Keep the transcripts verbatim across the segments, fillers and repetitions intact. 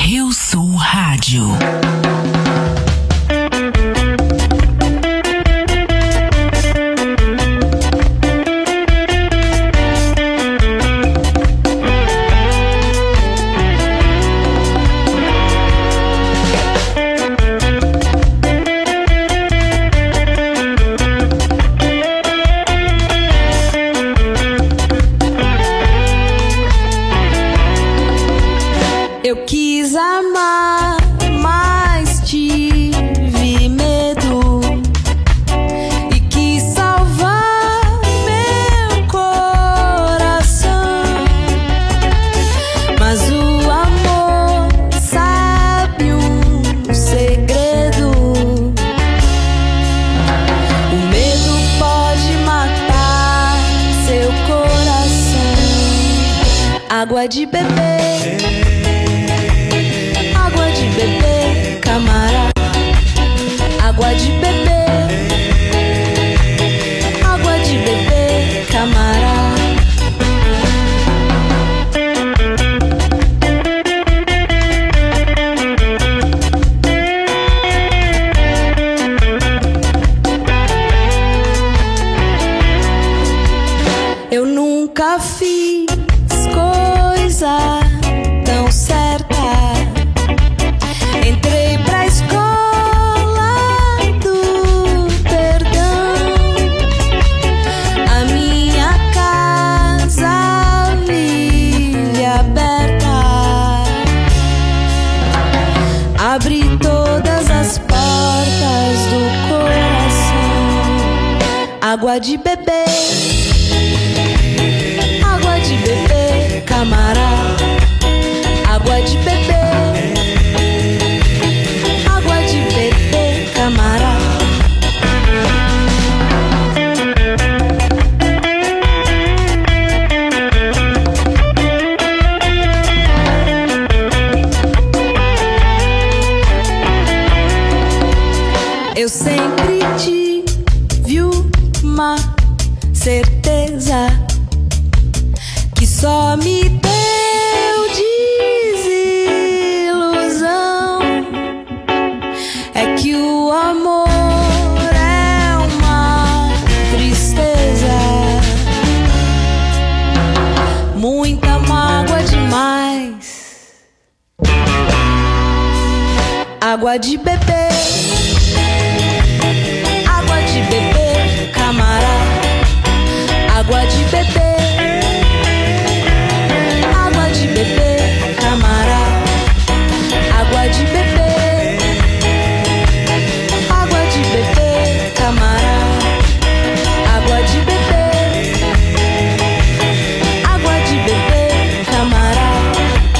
Rio Sul Rádio. Eu quis amar, mas tive medo e quis salvar meu coração. Mas o amor sabe um segredo. O medo pode matar seu coração. Água de beber, água de beber, camarada. Água de beber, água de beber, camarada. Eu nunca fiz coisa tão certa. Entrei pra escola do perdão. A minha casa vive aberta. Abri todas as portas do coração. Água de beber, água de beber, camarada. Água de beber, água de beber, camarada. Eu sempre tive uma certeza que só me deu desilusão. É que o amor é uma tristeza, muita mágoa demais. Água de beber, água de beber, camarada. Água de beber, água de beber, camarada. Água de beber, água de beber, camarada. Água de beber, água de beber, camarada.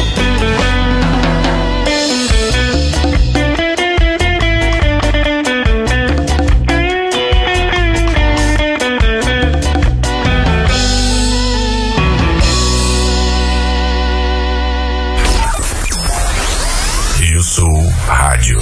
Rio Sul Rádio.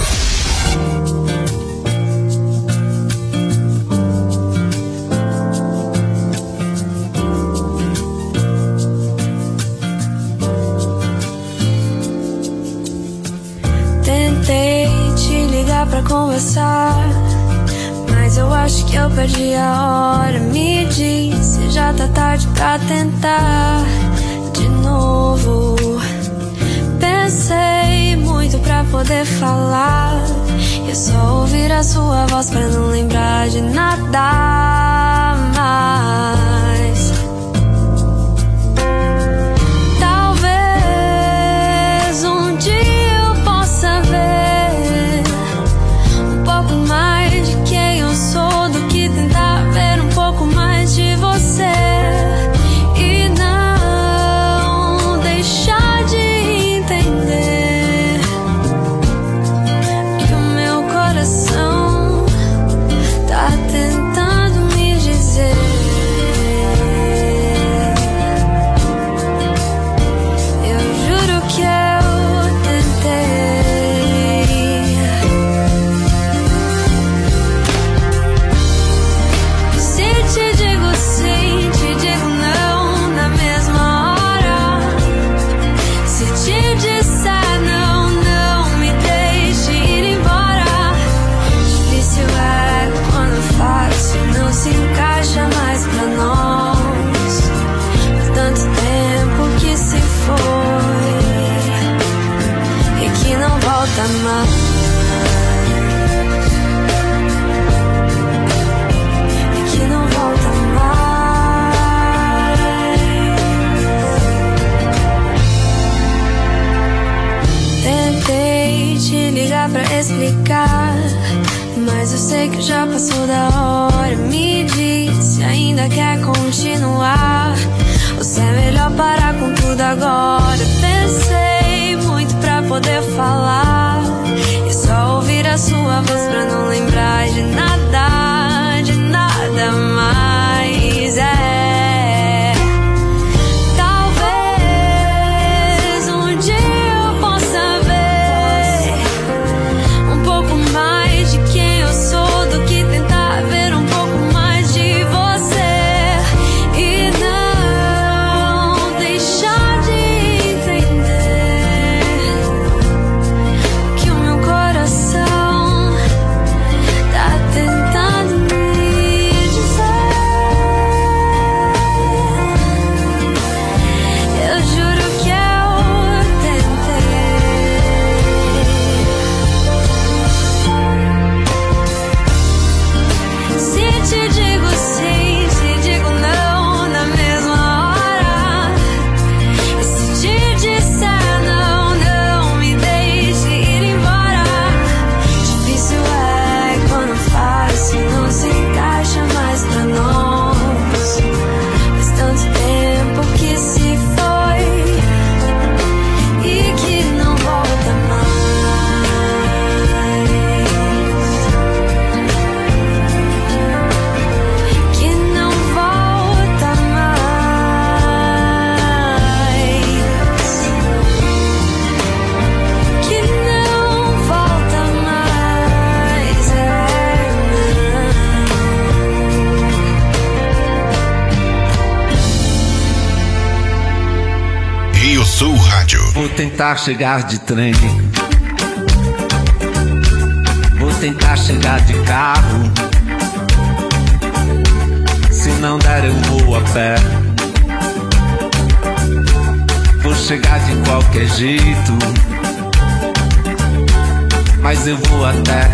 Tentei te ligar pra conversar, mas eu acho que eu perdi a hora. Me diz se já tá tarde pra tentar de novo. Pensei muito pra poder falar, e só ouvir a sua voz pra não lembrar de nada mais. Talvez um dia eu possa ver um pouco mais de quem eu sou, do que tentar ver um pouco mais de você. E não deixar de entender que o meu coração tá tentando me dizer volta mais. E que não volta mais. Tentei te ligar pra explicar, mas eu sei que já passou da hora. Me diz se ainda quer continuar, ou se é melhor parar com tudo agora. Pensei muito pra poder falar e só ouvir a sua voz pra não lembrar de nada, de nada mais. É, talvez um dia eu possa ver um pouco mais de quem eu sou, do que tentar ver um pouco mais de você e não deixar de entender que o meu coração tá tentando me dizer. Eu juro que eu tentei. Se te digo sim, se digo não na mesma hora, e se te disser não, não me deixe ir embora. Difícil é quando fácil não se encaixa mais pra nós. Faz tanto tempo que se foi e que não volta mais. Que não volta mais. Que não volta mais. É, Rio Sul Rádio. Vou tentar chegar de trem, vou tentar chegar de carro. Se não der eu vou a pé. Vou chegar de qualquer jeito, mas eu vou até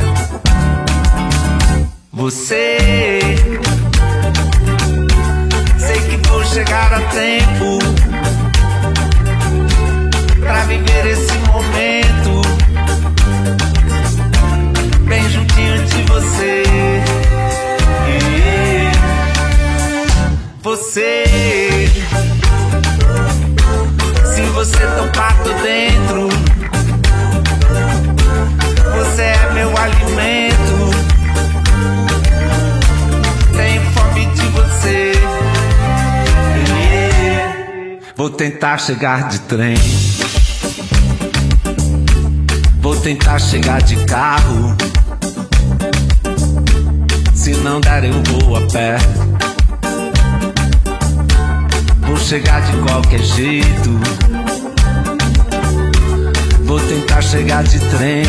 você. Sei que vou chegar a tempo pra viver esse momento bem juntinho de você. Você, se você topar, tô dentro. Você é meu alimento. Tenho fome de você. Vou tentar chegar de trem, vou tentar chegar de carro. Se não der eu vou a pé. Vou chegar de qualquer jeito. Vou tentar chegar de trem,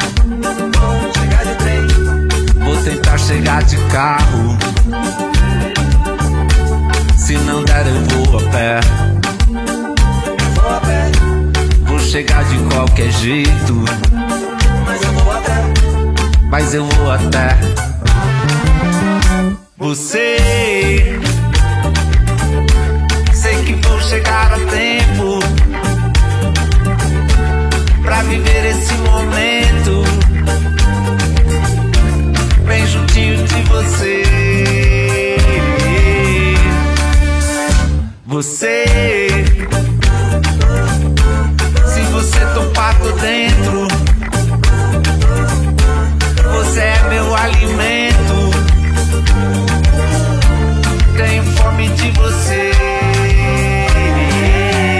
vou tentar chegar de carro. Se não der eu vou a pé. Vou chegar de qualquer jeito, mas eu vou até. Mas eu vou até você. Sei que vou chegar a tempo pra viver esse momento bem juntinho de você. Você, se você topar, tô dentro. Você é meu alimento. Tenho fome de você.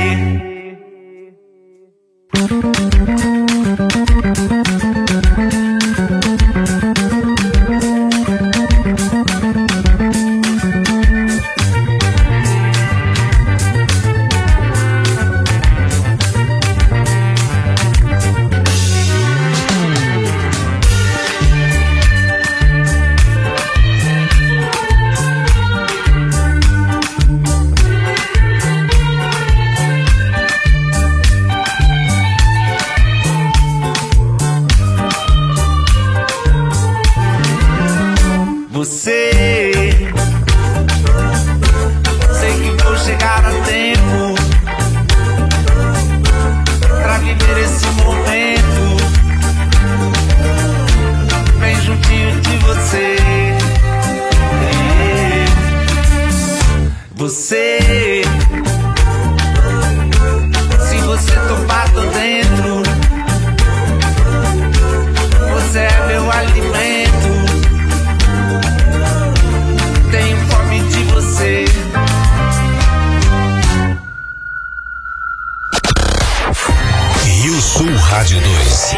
dois.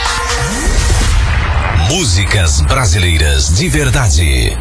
Músicas brasileiras de verdade.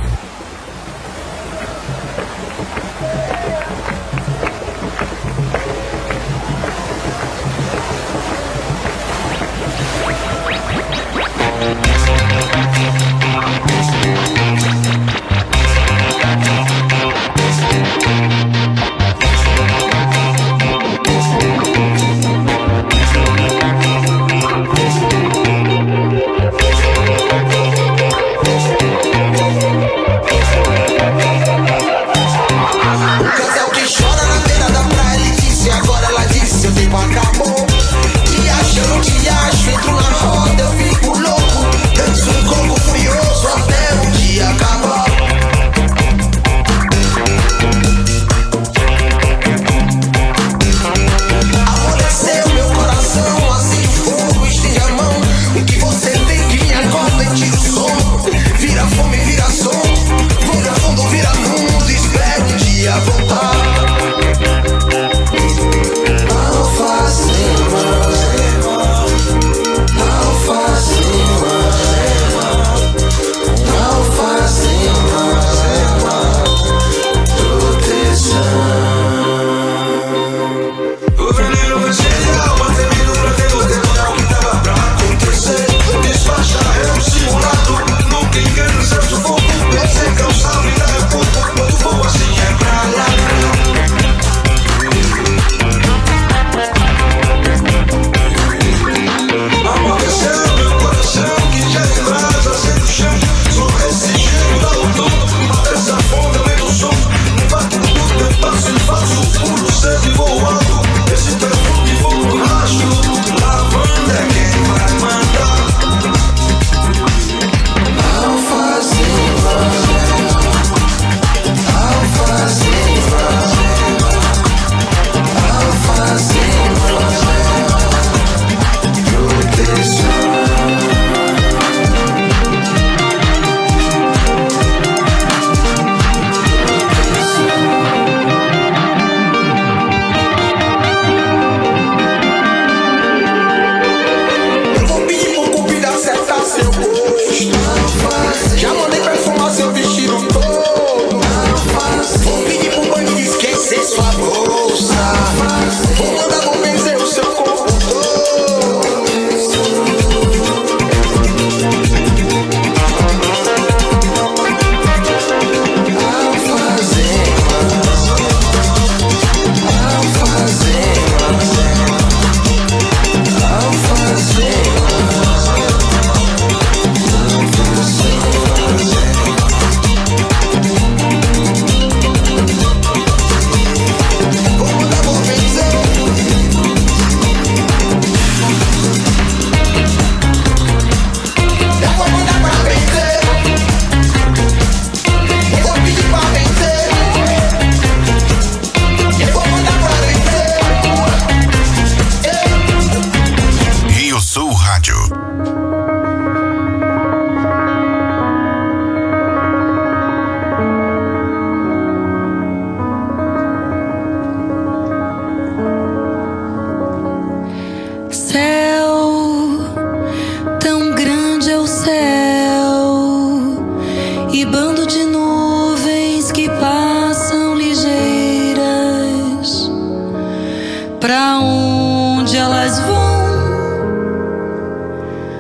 Pra onde elas vão?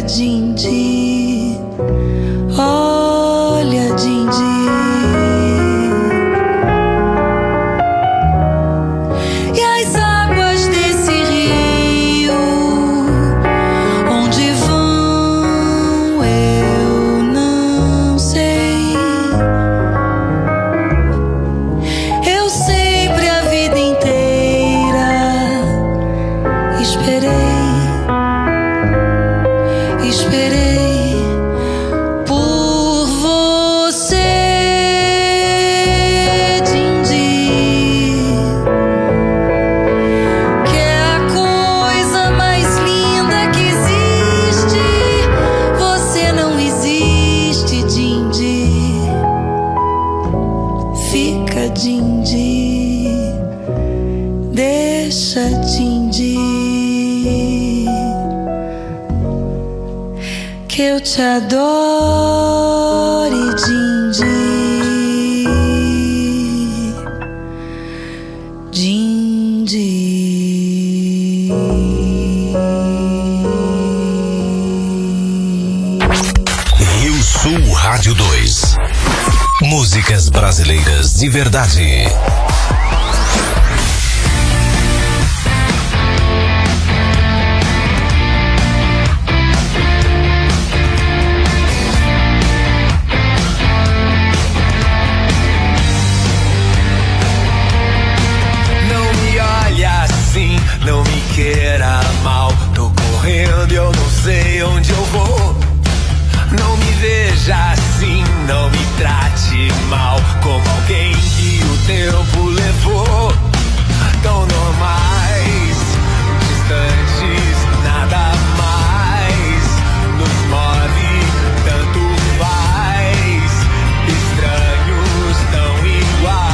Dindi, olha, Dindi. E as águas desse rio, onde vão, eu não sei. Eu sempre a vida inteira esperei. Esperei por você, Dindi, que é a coisa mais linda que existe. Você não existe, Dindi. Fica, Dindi, deixa, Dindi, que eu te adore, Dindi, Dindi. Rio Sul Rádio dois. Músicas brasileiras de verdade. Não me queira mal, tô correndo e eu não sei onde eu vou. Não me veja assim, não me trate mal, como alguém que o tempo levou. Tão normais, distantes, nada mais nos move, tanto faz, estranhos tão iguais.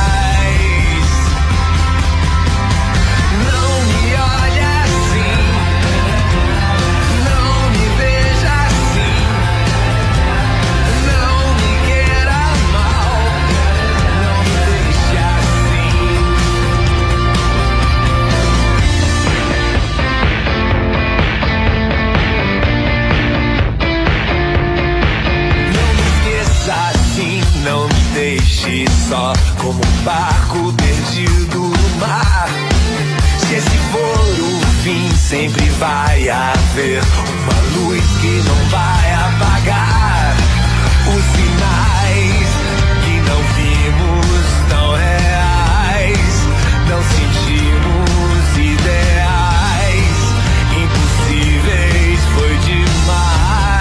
Deixe só como um barco perdido no mar. Se esse for o fim, sempre vai haver uma luz que não vai apagar. Os sinais que não vimos tão reais, não sentimos ideais, impossíveis, foi demais.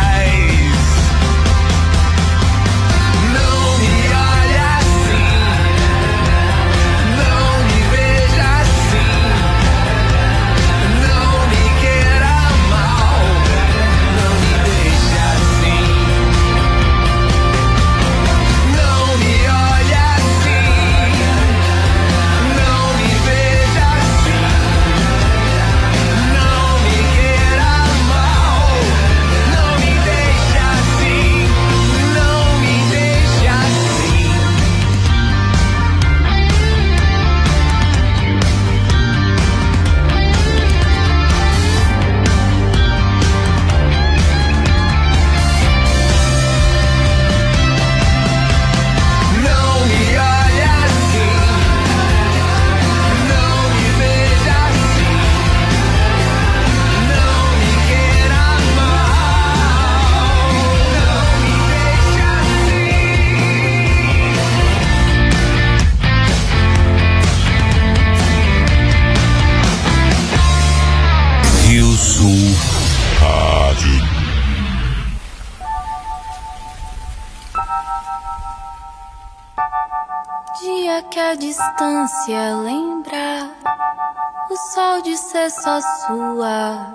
Dia que a distância lembra o sol de ser só sua.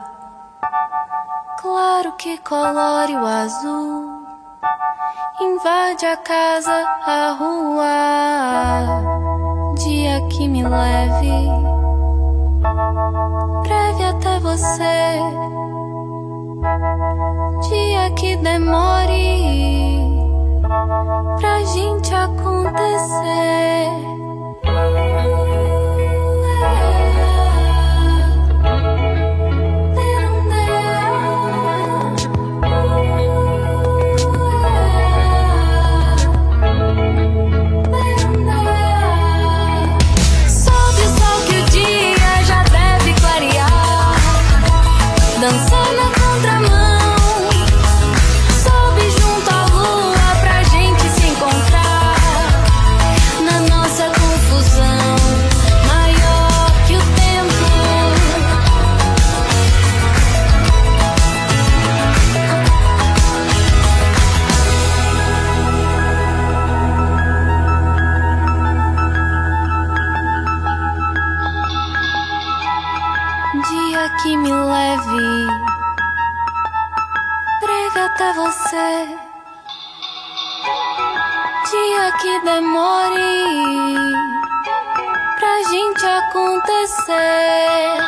Claro que colore o azul, invade a casa, a rua. Dia que me leve breve até você. Dia que demore pra gente acontecer. Deixa que me leve, breve até você. Dia que demore pra gente acontecer.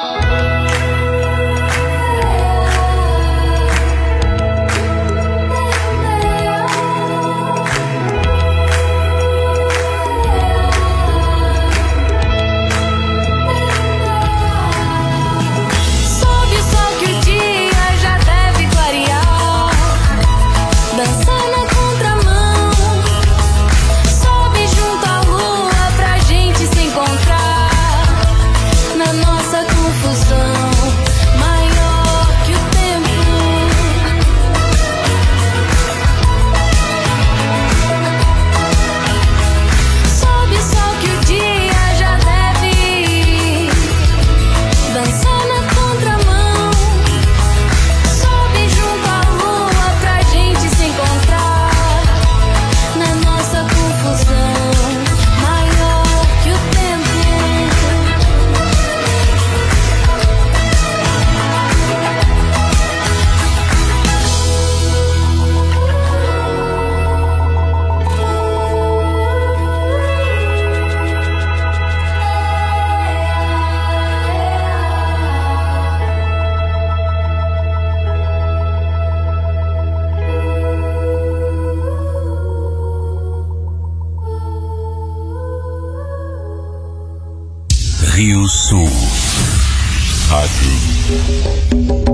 Rio Sul Rádio.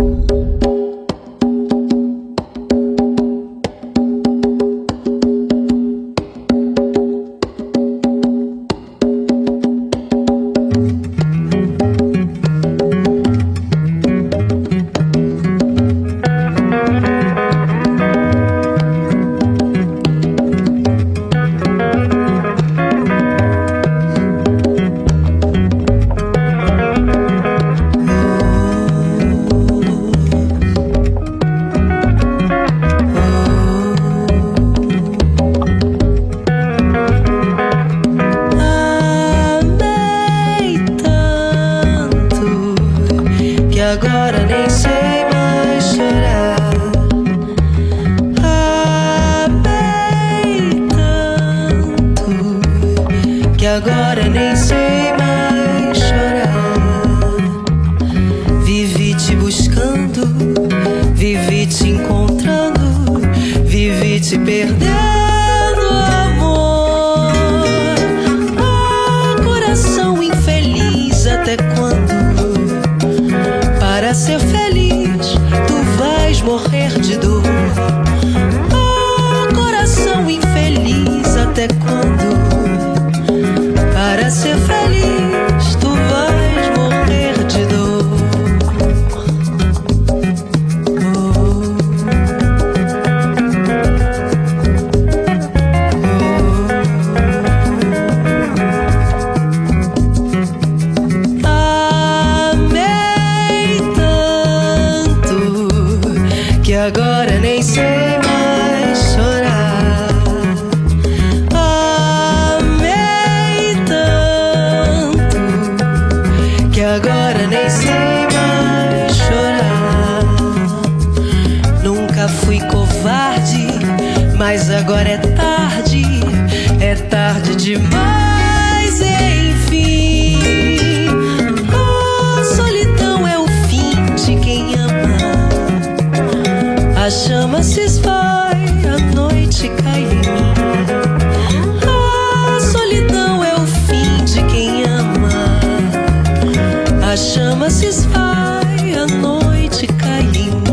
Agora nem sei mais chorar. Amei tanto que agora nem sei mais chorar. Vivi te buscando, vivi te encontrando, vivi te perdendo, amor. Oh, coração infeliz, até quando? Para ser feliz, tu vais morrer de dor. Oh, coração infeliz, até quando? Para ser feliz, tu vais morrer de dor. Agora nem sei mais chorar. Amei tanto que agora nem sei mais chorar. Nunca fui covarde, mas agora é tarde, é tarde demais, enfim. A solidão é o fim de quem ama. A chama se esvai, a noite cai em mim. A solidão é o fim de quem ama. A chama se esvai, a noite cai em mim.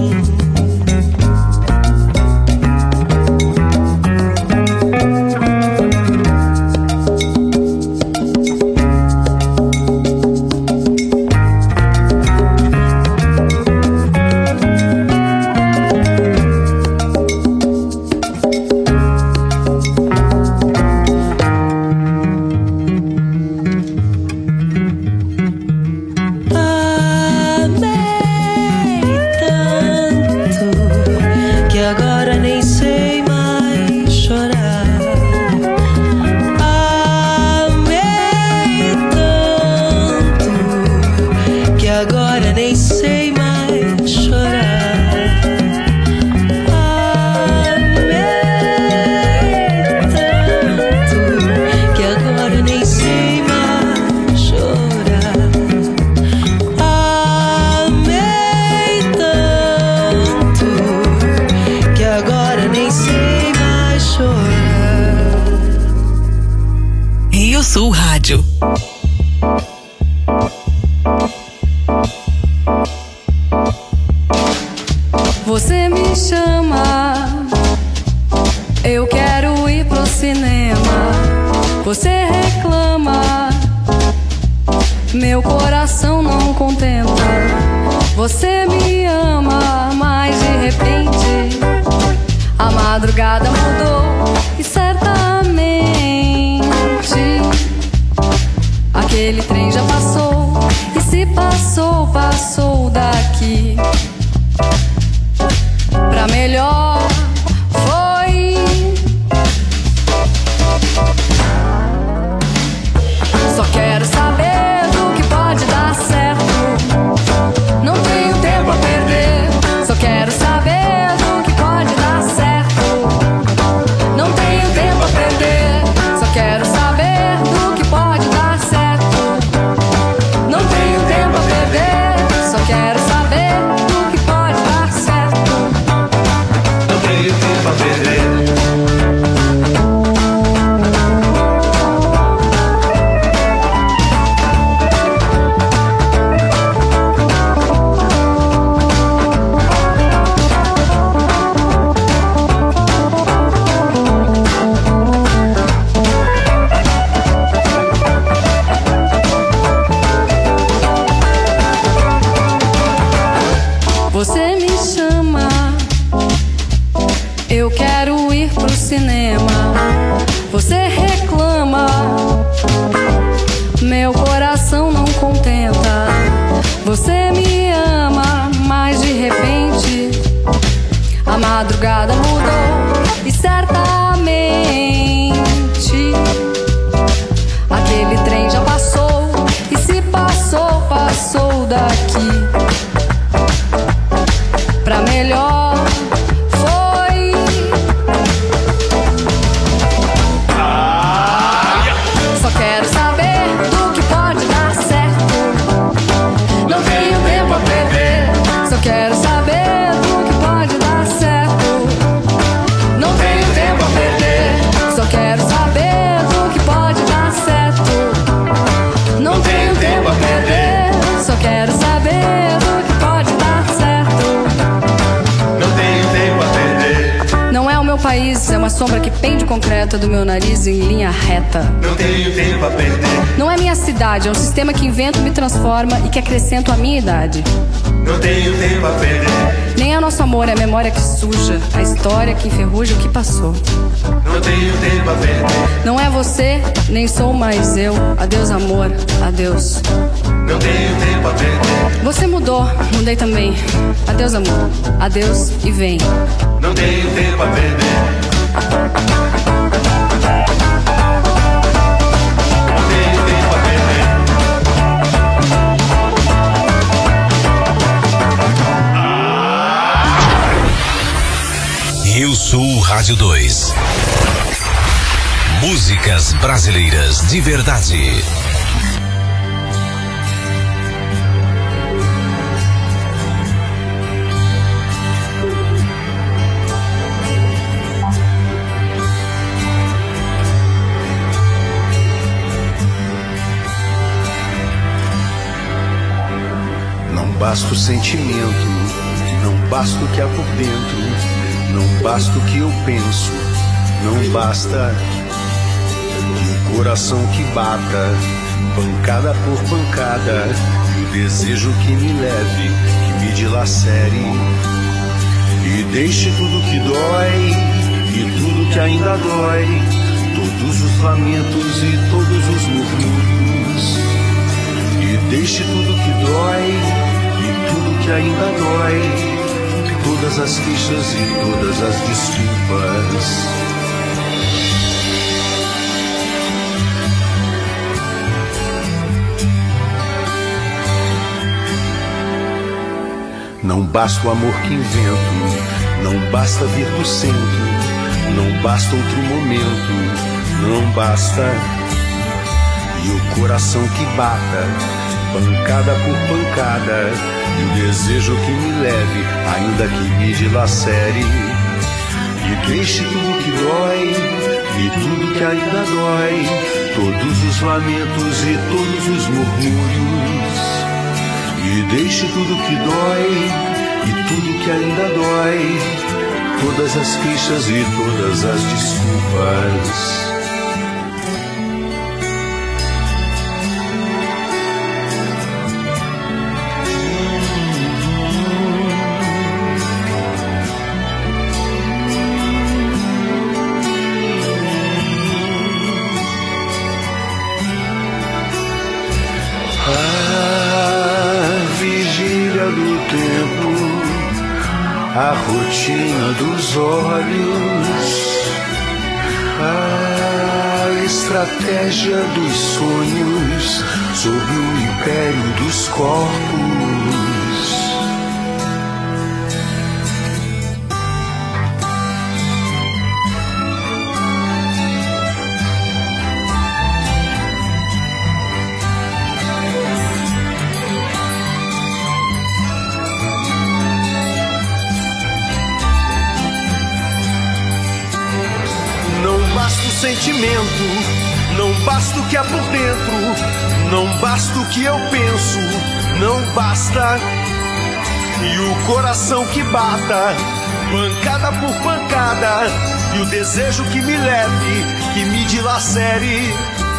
Rádio. Você me chama, eu quero ir pro cinema. Você reclama, meu coração não contenta. Você me ama, mas de repente a madrugada mudou e certamente aquele trem já passou. E se passou, passou daqui pra melhor. Foi. Só quero saber do que pode dar certo. Não tenho tempo a perder. Só quero saber do que pode dar certo. Não tenho tempo a perder. Só quero saber do que pode dar certo. Não tenho tempo a perder. Só quero saber do que pode dar certo. Não tenho tempo a perder. Você me chama, eu quero ir pro cinema. Você reclama, meu coração não contenta. Você me ama, mas de repente a madrugada mudou e certamente aquele trem já passou. E se passou, passou daqui pra melhor. Foi. Só quero saber do que pode dar certo. Não tenho tempo a perder. Só quero saber do que pode dar certo. Não tenho tempo a perder. Só quero saber do que pode dar certo. Não tenho tempo a perder. Só quero saber do que pode dar certo. Não tenho tempo a perder. Não é o meu país, é uma sombra que pende concreta do meu nariz em linha reta. Não tenho tempo a perder. Não é minha cidade, é um sistema que invento, me transforma e que acrescento a minha idade. Não tenho tempo a perder. Nem é nosso amor, é a memória que suja, a história que enferruja o que passou. Não tenho tempo a perder. Não é você, nem sou mais eu. Adeus amor, adeus. Não tenho tempo a perder. Você mudou, mudei também. Adeus amor, adeus e vem. Não tenho tempo a perder. Não tenho tempo a perder. Rio Sul Rádio dois. Músicas brasileiras de verdade. Não basta o sentimento, não basta o que há por dentro, não basta o que eu penso, não basta que o coração que bata, pancada por pancada, e o desejo que me leve, que me dilacere e deixe tudo que dói e tudo que ainda dói, todos os lamentos e todos os murmúrios, e deixe tudo que dói e tudo que ainda dói, todas as queixas e todas as desculpas. Não basta o amor que invento, não basta vir do centro, não basta outro momento, não basta. E o coração que bata, pancada por pancada, e o desejo que me leve, ainda que me dilacere, e deixe tudo que dói, e tudo que ainda dói, todos os lamentos e todos os murmúrios, e deixe tudo que dói e tudo que ainda dói, todas as queixas e todas as desculpas. A rotina dos olhos, a estratégia dos sonhos sob o império dos corpos. Sentimento, não basta o que há por dentro, não basta o que eu penso, não basta. E o coração que bata, pancada por pancada, e o desejo que me leve, que me dilacere.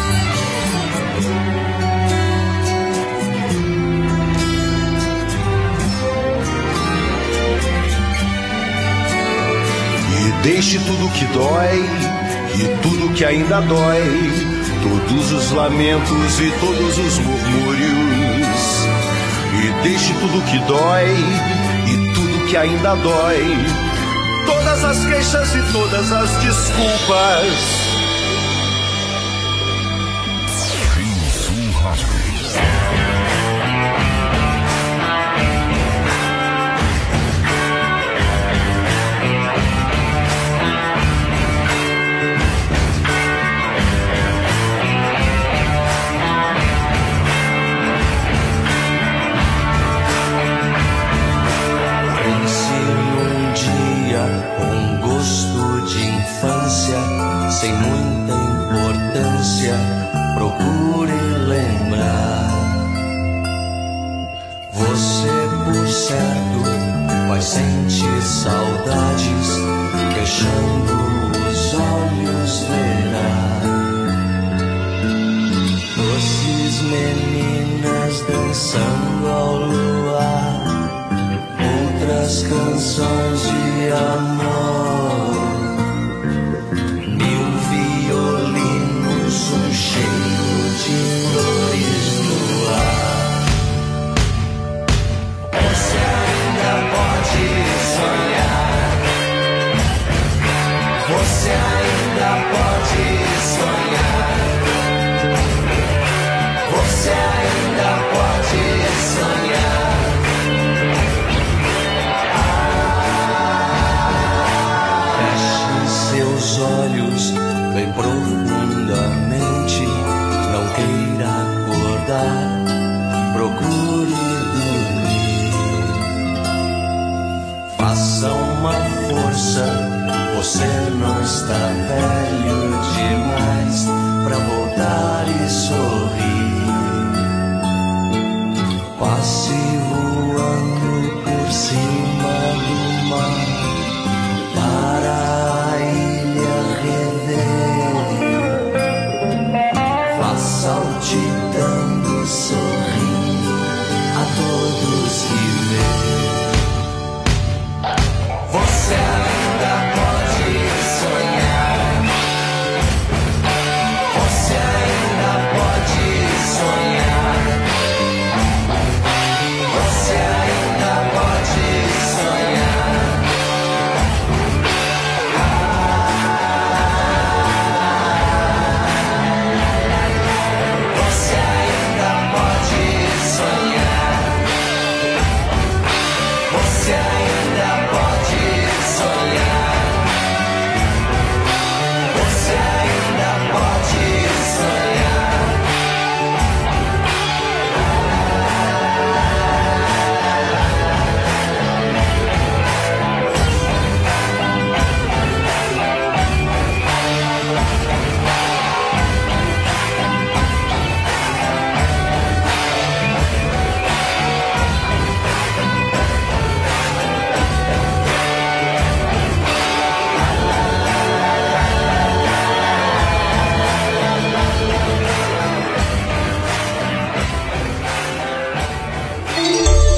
E deixe tudo que dói e tudo que ainda dói, todos os lamentos e todos os murmúrios. E deixe tudo que dói e tudo que ainda dói, todas as queixas e todas as desculpas. Sem muita importância, procure lembrar. Você, por certo, vai sentir saudades, fechando os olhos verá doces meninas dançando ao luar, outras canções de amor. Um cheiro de flores no ar. Você ainda pode sonhar. Você ainda pode sonhar. Você ainda pode sonhar. Ah, feche seus olhos bem profundamente. Não queira acordar, procure dormir. Faça uma força, você não está velho demais pra voltar e sorrir. Passe voando por cima do mar para a ilha rever, saltitando, sorrindo a todos que vê. Você ainda pode sonhar. Você ainda pode sonhar.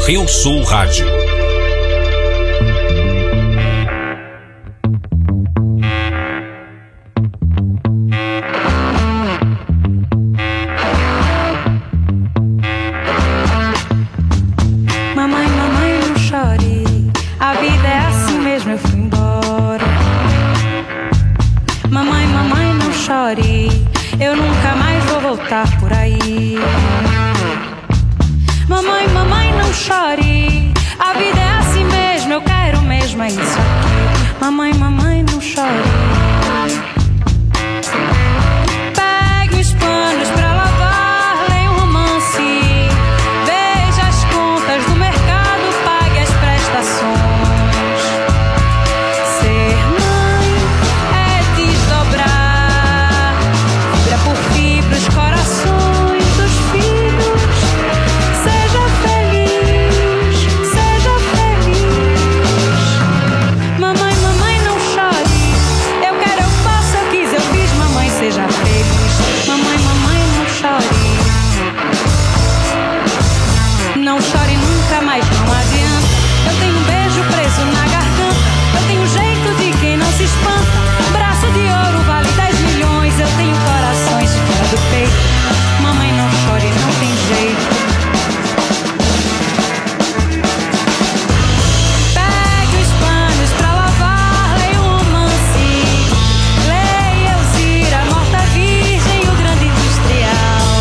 Rio Sul Rádio. Mamãe, mamãe, não chore, a vida é assim mesmo, eu fui embora. Mamãe, mamãe, não chore, eu nunca mais vou voltar por aí. Mamãe, mamãe, não chore, a vida é assim mesmo, eu quero mesmo, é isso aqui. Mamãe, mamãe, não chore. Pegue os panos pra lavar, leia um romance, veja as contas do mercado, pague as prestações. Ser mãe é desdobrar, fibra por fibra os corações dos filhos. Seja feliz, seja feliz. Mamãe, mamãe, não chore, eu quero, eu faço, eu quis, eu fiz. Mamãe, seja feliz. Mamãe, mamãe, não chore. Não chore nunca mais, não adianta. Eu tenho um beijo preso na garganta, eu tenho o jeito de quem não se espanta. Braço de ouro vale dez milhões, eu tenho corações fora do peito. Mamãe, não chore, não tem jeito. Pegue os panos pra lavar, leia um romance, leia Elzira, Morta Virgem e o Grande Industrial.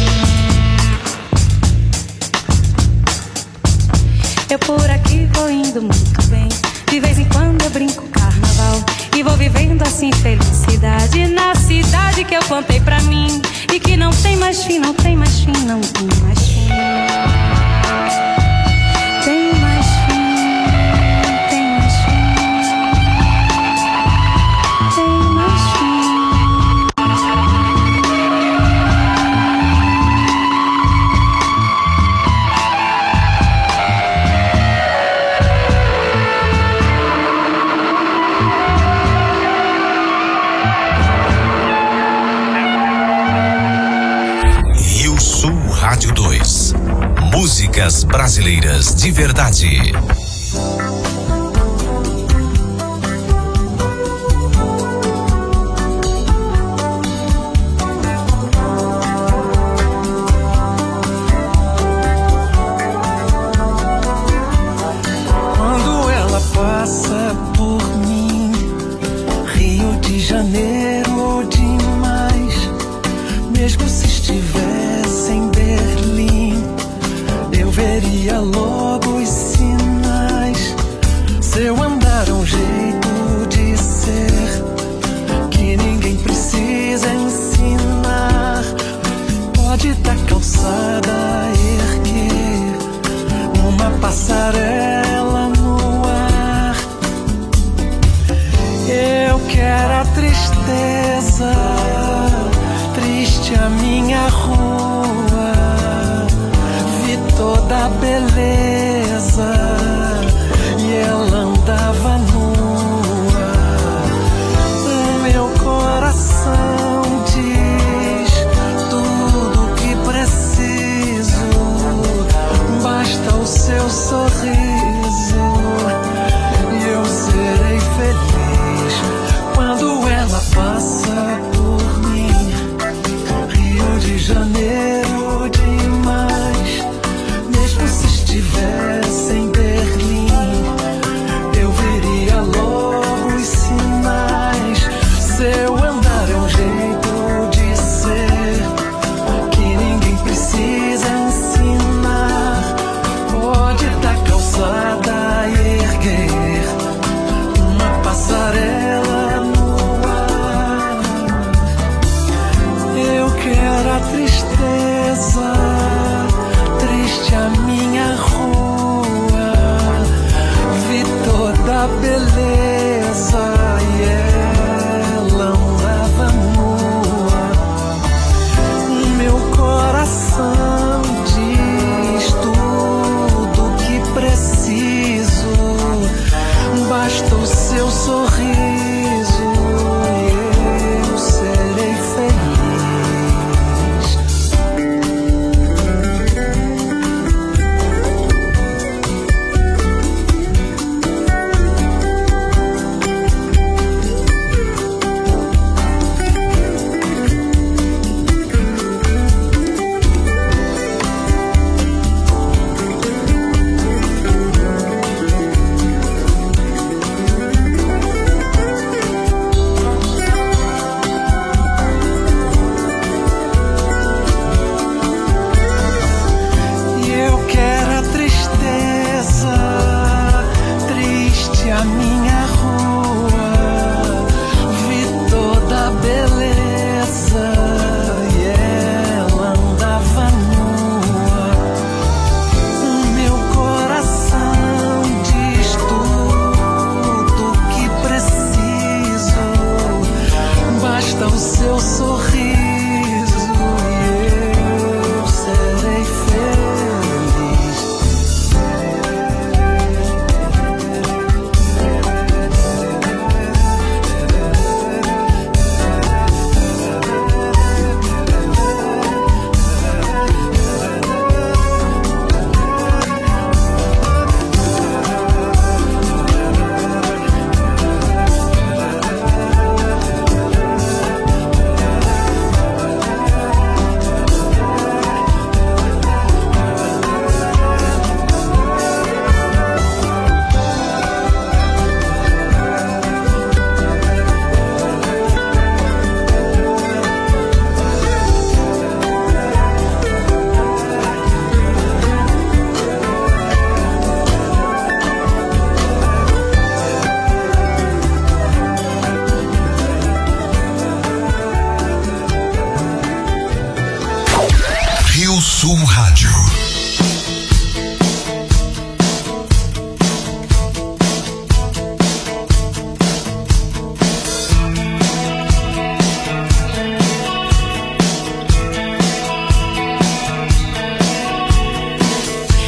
Eu por aqui vou indo muito bem, de vez em quando eu brinco carnaval e vou vivendo assim felicidade na cidade que eu plantei pra mim e que não tem mais fim, não tem mais fim, não tem mais fim. Tem mais fim, tem mais fim, tem mais fim. Rio Sul Rádio dois. Músicas brasileiras de verdade. Quando ela passa por mim, Rio de Janeiro demais. Mesmo se estivesse em Berlim, eu veria logo os sinais. Seu andar é um jeito de ser que ninguém precisa ensinar. Pode da calçada erguer uma passarela no ar. Eu quero a tristeza, triste a minha rua. Vi toda a beleza e ela andava nua. O meu coração diz tudo que preciso, basta o seu sorriso e eu serei feliz. Quando ela passa por mim, Rio de Janeiro demais. Mesmo se estivesse em Berlim, eu veria logo os sinais. Seu andar é um jeito de ser que ninguém precisa ensinar. Pode da calçada erguer uma passarela no ar. Eu quero a tristeza, triste a minha rua. Vi toda a beleza e ela andava nua. O meu coração diz tudo que preciso, basta o seu sorriso e eu serei feliz.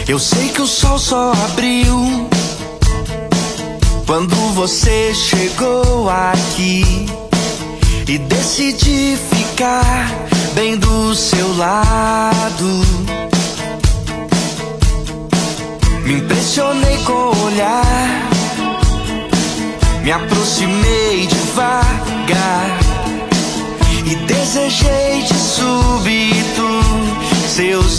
Eu sei que o sol só abriu quando você chegou aqui e decidi ficar bem do seu lado. Me impressionei com o olhar, me aproximei devagar e desejei de súbito seus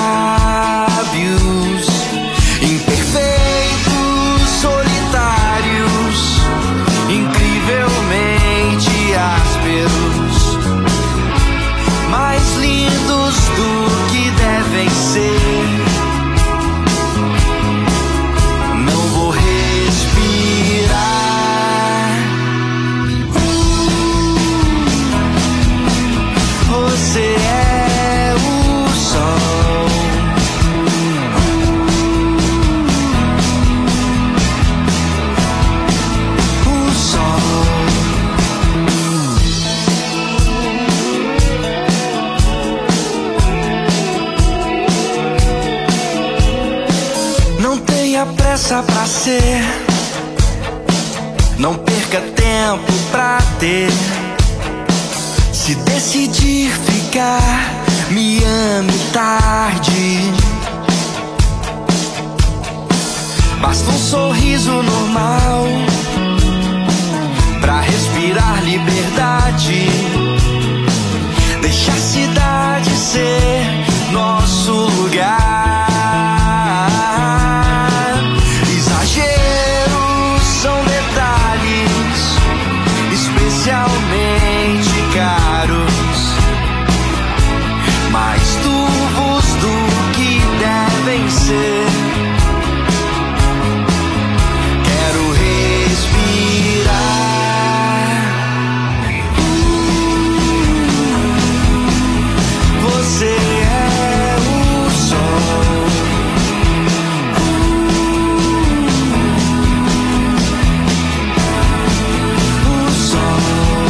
lábios imperfeitos, solitários, incrivelmente ásperos, mais lindos do que devem ser. Não vou respirar. Você é o sol. O sol. Não tenha pressa pra ser, não perca tempo pra ter. Se decidir ficar, me ame tarde. Basta um sorriso normal pra respirar liberdade. Deixa a cidade ser nosso lugar. Exageros são detalhes especialmente caros, mais turvos do que devem ser. Quero respirar. Você é o sol. O sol.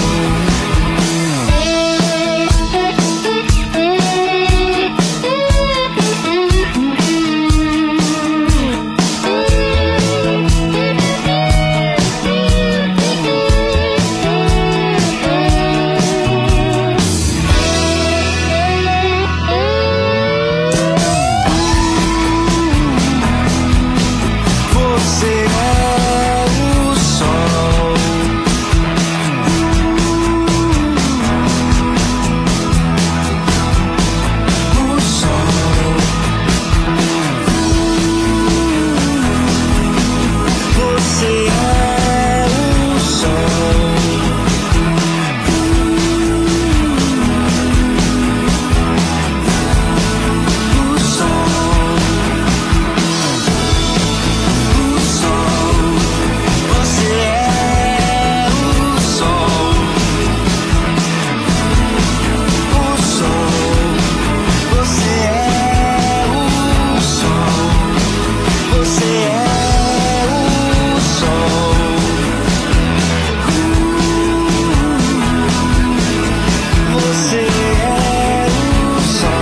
Você é o sol. O sol. Você é o sol. O sol. O sol, você é o sol. O sol, você é o sol. Você é o sol. Você é o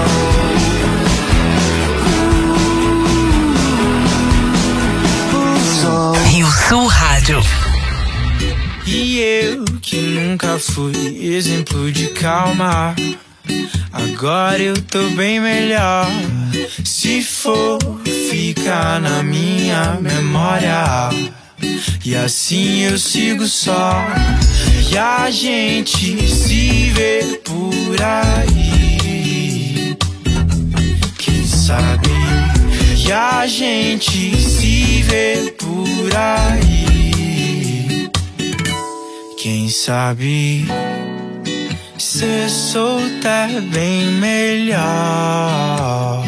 sol. O sol. Rio Sul Rádio. E eu que nunca fui exemplo de calma, agora eu tô bem melhor. Se for ficar na minha memória, e assim eu sigo só. E a gente se vê por aí, quem sabe? E a gente se vê por aí, quem sabe? Ser solta é bem melhor.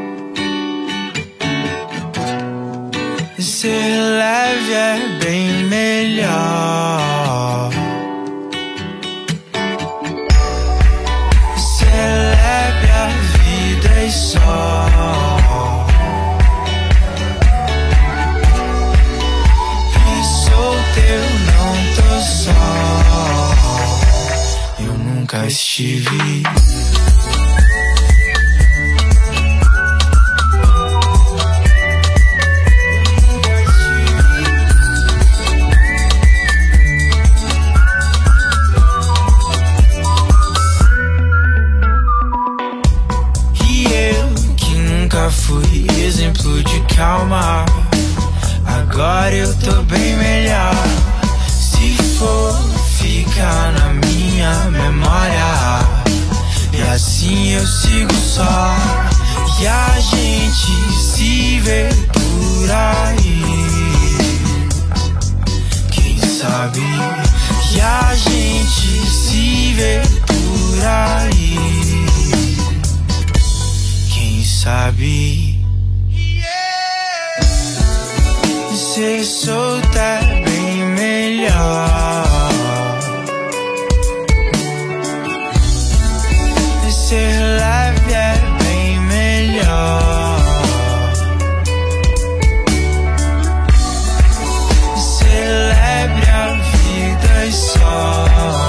Ser leve é bem melhor. Celebre a vida e só. E solto eu não tô só. Eu nunca estive exemplo de calma. Agora eu tô bem melhor. Se for ficar na minha memória, e assim eu sigo só. E a gente se vê por aí, quem sabe? E a gente se vê por aí, quem sabe? Ser solta é bem melhor. Ser leve é bem melhor. Celebre a vida e só.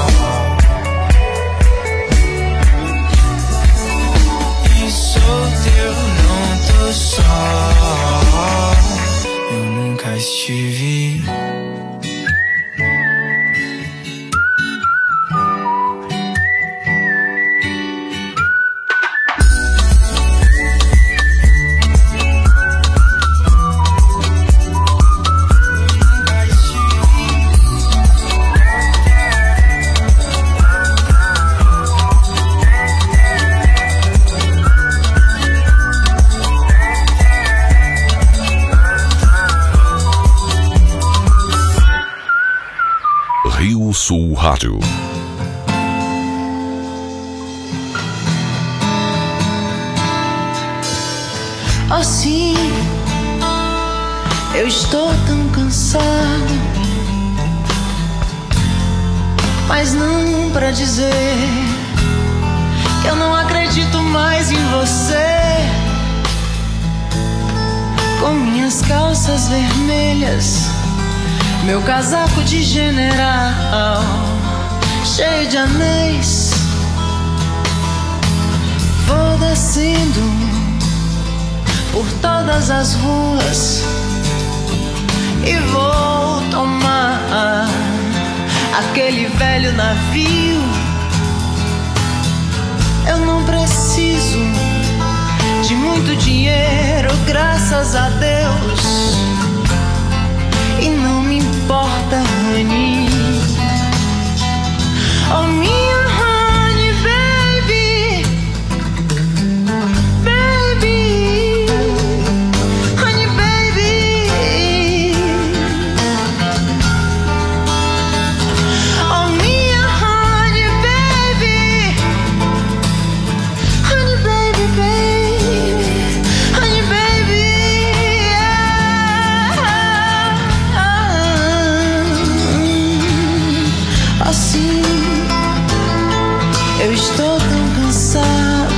E solteiro não tô só. Eu nunca estive. Rio Sul Rádio. Assim, eu estou tão cansado, mas não pra dizer que eu não acredito mais em você. Com minhas calças vermelhas, meu casaco de general, cheio de anéis, vou descendo por todas as ruas e vou tomar aquele velho navio. Eu não preciso de muito dinheiro, graças a Deus. E não me importa, honey. Oh, minha honey, baby, baby, honey, baby. Oh, minha honey, baby, honey, baby, baby, honey, baby. Assim, eu estou tão cansada,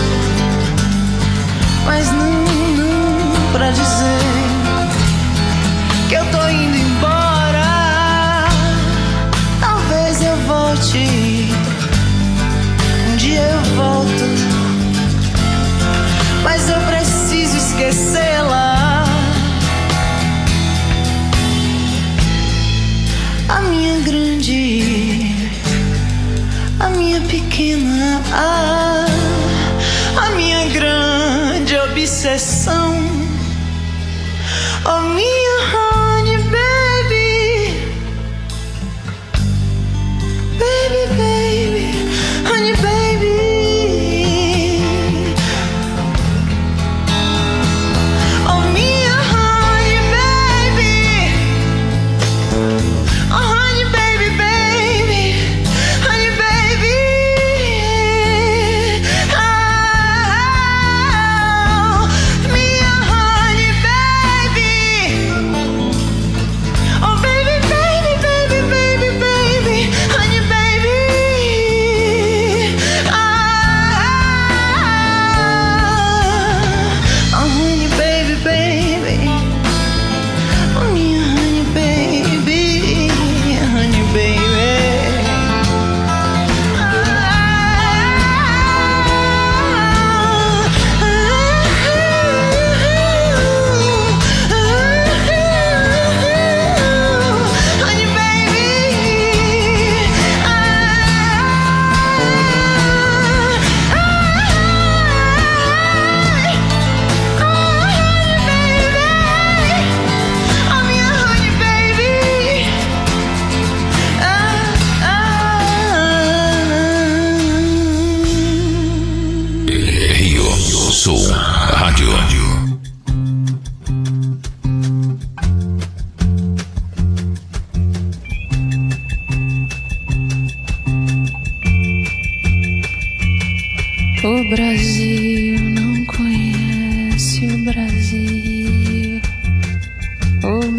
mas não, não pra dizer que eu tô indo embora. Talvez eu volte, um dia eu volto, mas eu preciso esquecê-la. A minha grande, a minha pequena, a, a minha grande obsessão. Oh, minha honey, baby, baby, baby, honey, baby. Oh, minha honey, baby, oh, honey, baby, baby, honey, baby. Oh, minha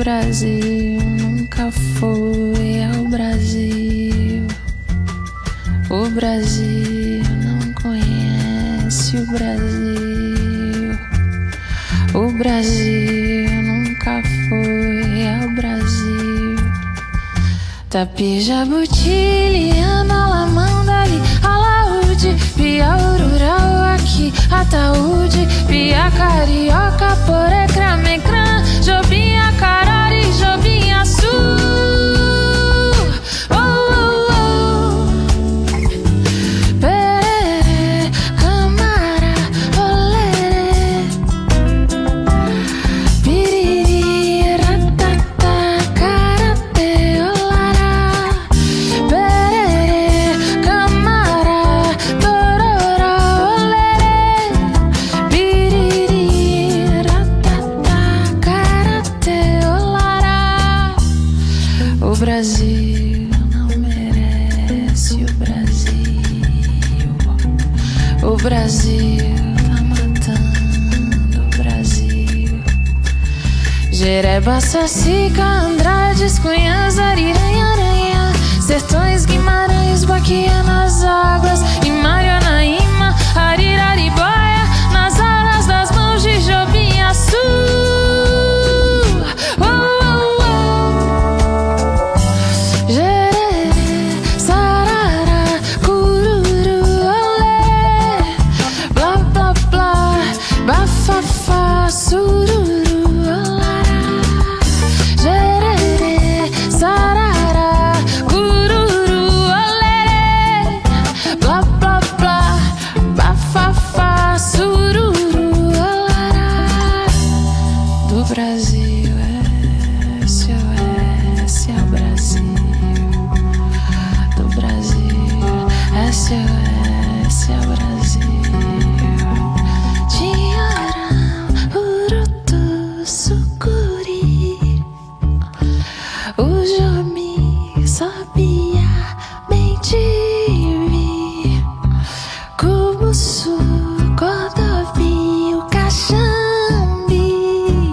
Brasil nunca foi ao Brasil. O Brasil não conhece o Brasil. O Brasil nunca foi ao Brasil. Tapi, Jabuti, Liana, Lamandali, Alaúde, Pia Rural aqui, Ataúde, Pia Carioca, Poré, Cramecrã, Jobinha, Carari, Jobinha Sul. Oh, oh, oh. Perere, Camara, Olere, Piriri, Ratata, Karate, Olara, Perere, Camara, Torora, Olere, Piriri, Ratata, Karate, Olara. O Brasil não merece o Brasil. O Brasil tá matando o Brasil. Jereba, Sacica, Andrades, Cunhas, Ariranha, Aranha, Sertões, Guimarães, Baquianas, Águas e Marianaíma, Ariraribóia, nas alas das mãos de Jobinha Sul. Oh, oh, oh. Jerere, Sarara, Cururu, Olé, blá, blá, blá, bafafá, sururu, olará. Jerere, Sarara, Cururu, Olé, blá, blá, blá, bafafá, sururu, olará. Do Brasil, S O S ao Brasil. Do Brasil, S O S ao Brasil. Tiarão, Urutu, Sucuri, o Jomi, Sabia, Bem-te-vi, Cubuçu, Cordovi, o Caxambi,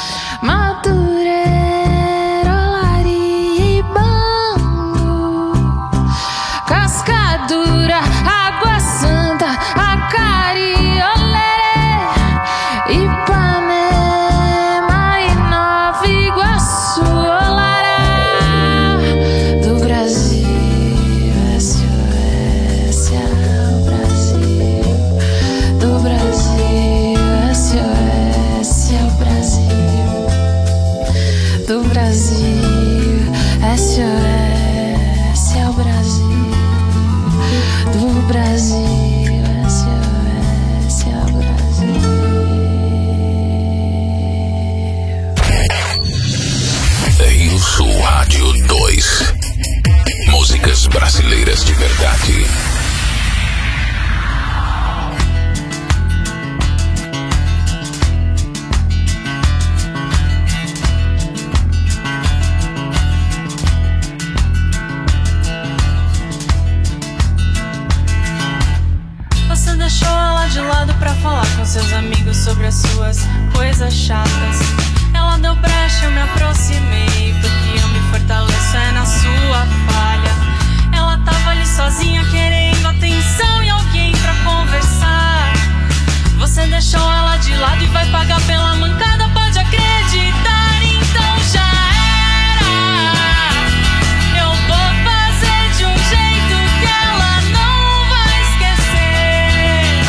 Madureira, Olari e Bangu, Cascadura, Água Santa, Acari, Olé, Ipanema e Nova Iguaçu, Olará. Do Brasil, S O S ao Brasil. Do Brasil, S O S ao Brasil. Do Brasil, S O S ao Brasil. Do Brasil, S O S ao Brasil. Rio Sul Rádio dois. Músicas brasileiras de verdade. Você deixou ela de lado pra falar com seus amigos sobre as suas coisas chatas. Ela deu brecha, eu me aproximei, porque eu me fortaleço é na sua falha. Ela tava ali sozinha querendo atenção e alguém pra conversar. Você deixou ela de lado e vai pagar pela mancada, pode acreditar, então já era. Eu vou fazer de um jeito que ela não vai esquecer.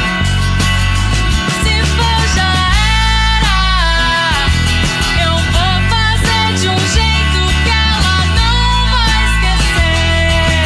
Se for já era. Eu vou fazer de um jeito que ela não vai esquecer.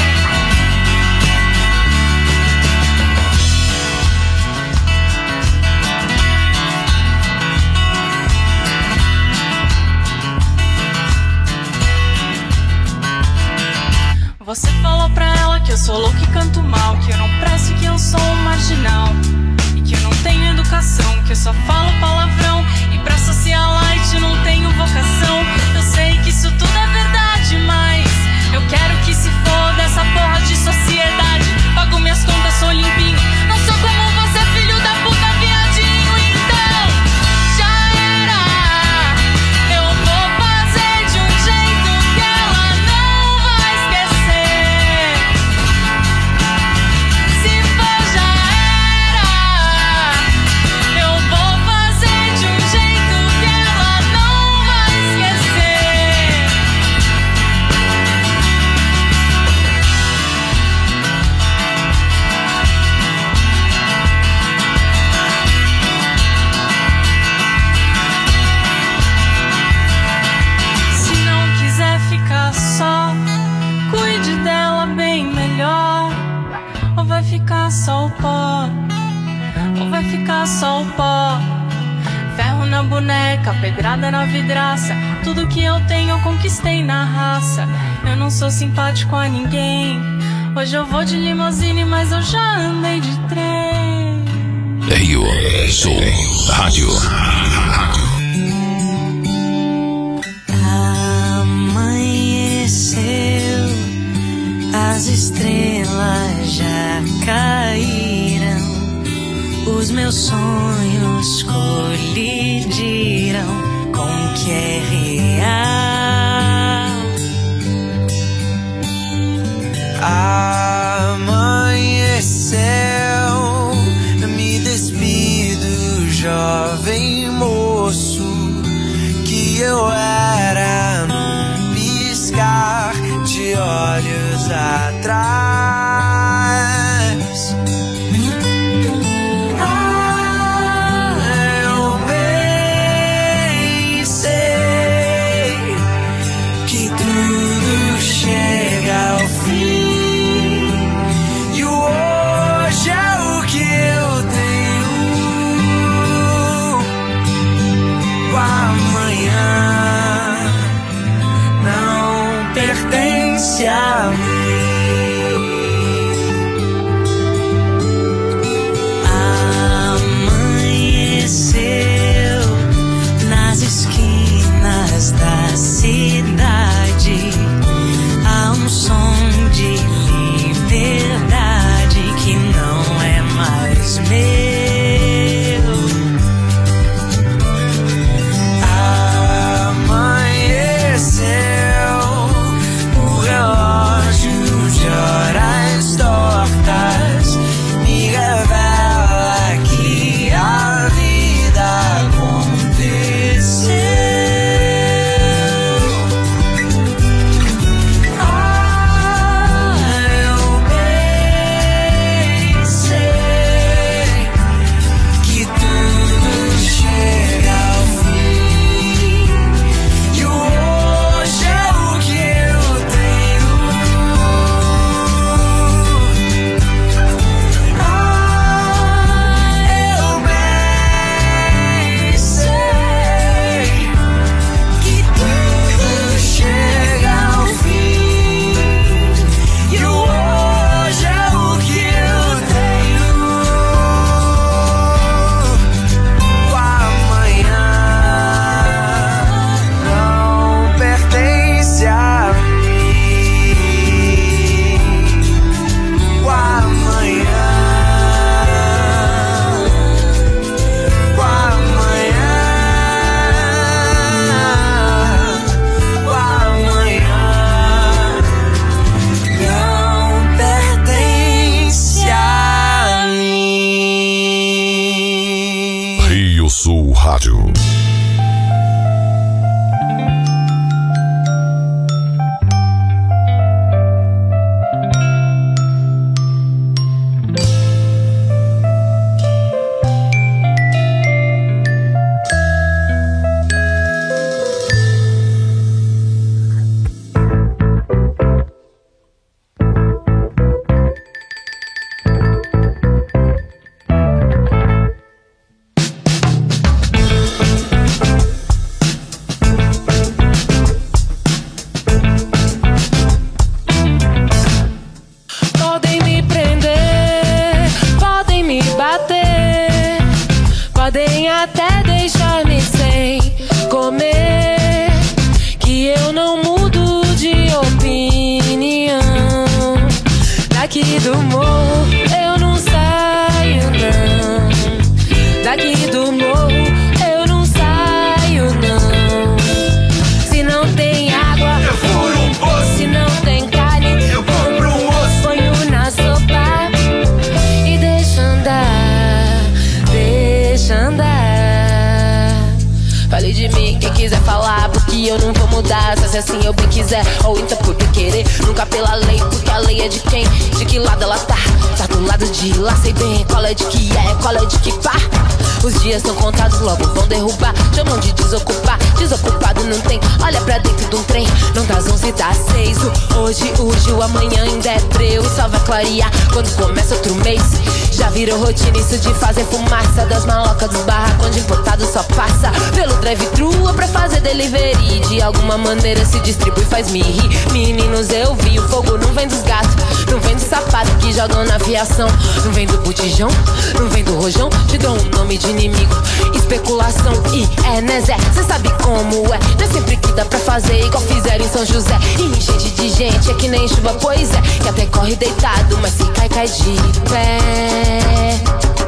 boneca, pedrada na vidraça. Tudo que eu tenho eu conquistei na raça. Eu não sou simpático a ninguém. Hoje eu vou de limusine, mas eu já andei de trem. Rio Sul Rádio. Amanheceu, as estrelas já caíram, os meus sonhos colidiram com o que é real. Amanheceu, me despido, jovem moço, que eu era num piscar de olhos atrás. Ah, eu bem sei que tudo chega ao fim. Pertence a mim. Amanheceu nas esquinas da cidade, há um som de liberdade que não é mais meu. Rádio. Podem até deixar-me sem comer, que eu não mudo de opinião. Daqui do morro eu não saio não. Daqui do morro eu não saio não. Se não tem água, eu furo um poço. Se não tem carne, eu compro um osso. Ponho na sopa e deixa andar, deixa andar. Fale de mim quem quiser falar, porque eu não vou mudar. Se assim eu bem quiser, ou então por bem querer. Nunca pela lei, porque a lei é de quem? De que lado ela tá? Tá do lado de lá, sei bem qual é de que é, qual é de que pá. Os dias são contados, logo vão derrubar. Chamam de desocupar, desocupado não tem. Olha pra dentro de um trem, não das onze das seis. Hoje, hoje, o amanhã ainda é breu. Só vai clarear quando começa outro mês. Já virou rotina isso de fazer fumaça das malocas dos barracos onde importado só passa pelo drive-thru pra fazer delivery. De alguma maneira se distribui, faz-me rir. Meninos, eu vi, o fogo não vem dos gatos, não vem do sapato que jogam na aviação, não vem do botijão, não vem do rojão. Te dou um nome de inimigo, especulação. E é, né, Zé? Cê sabe como é, não é sempre que dá pra fazer igual fizeram em São José. E enchente de gente é que nem chuva, pois é, que até corre deitado, mas se cai, cai de pé.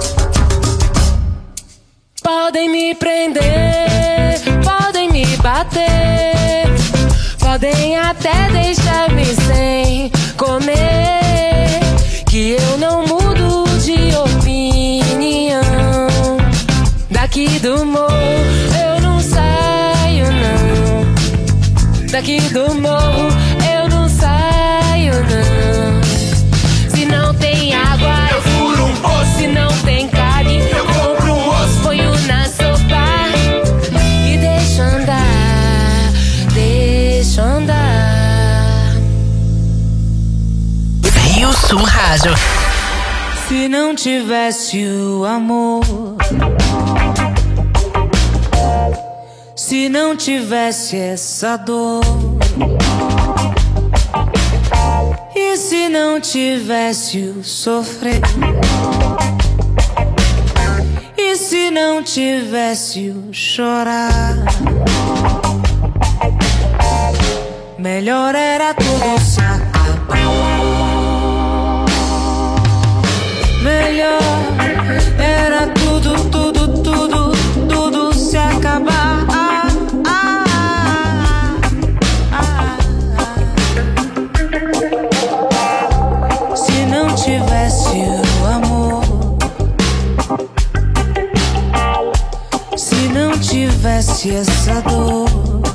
Podem me prender, podem me bater, podem até deixar-me sem comer, que eu não mudo de opinião. Daqui do morro eu não saio não, daqui do morro eu não saio não. Se não tem água eu furo um poço, se não tem carne eu compro um osso, ponho na sopa e deixo andar, deixo andar. Rio Sul Rádio. Se não tivesse o amor, se não tivesse essa dor, e se não tivesse o sofrer, e se não tivesse o chorar, melhor era tudo se acabar. Melhor era tudo, tudo, tudo, tudo se acabar. Ah, ah, ah, ah. Se não tivesse o amor, se não tivesse essa dor,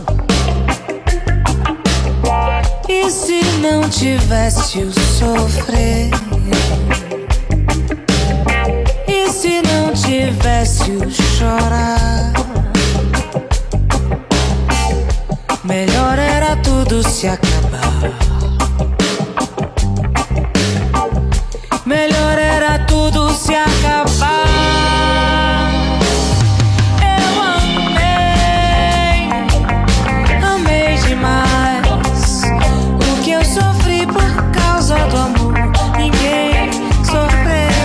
e se não tivesse o sofrer, e se não tivesse o chorar, melhor era tudo se acabar. Melhor era tudo se acabar. Eu amei, amei demais. O que eu sofri por causa do amor, ninguém sofreu.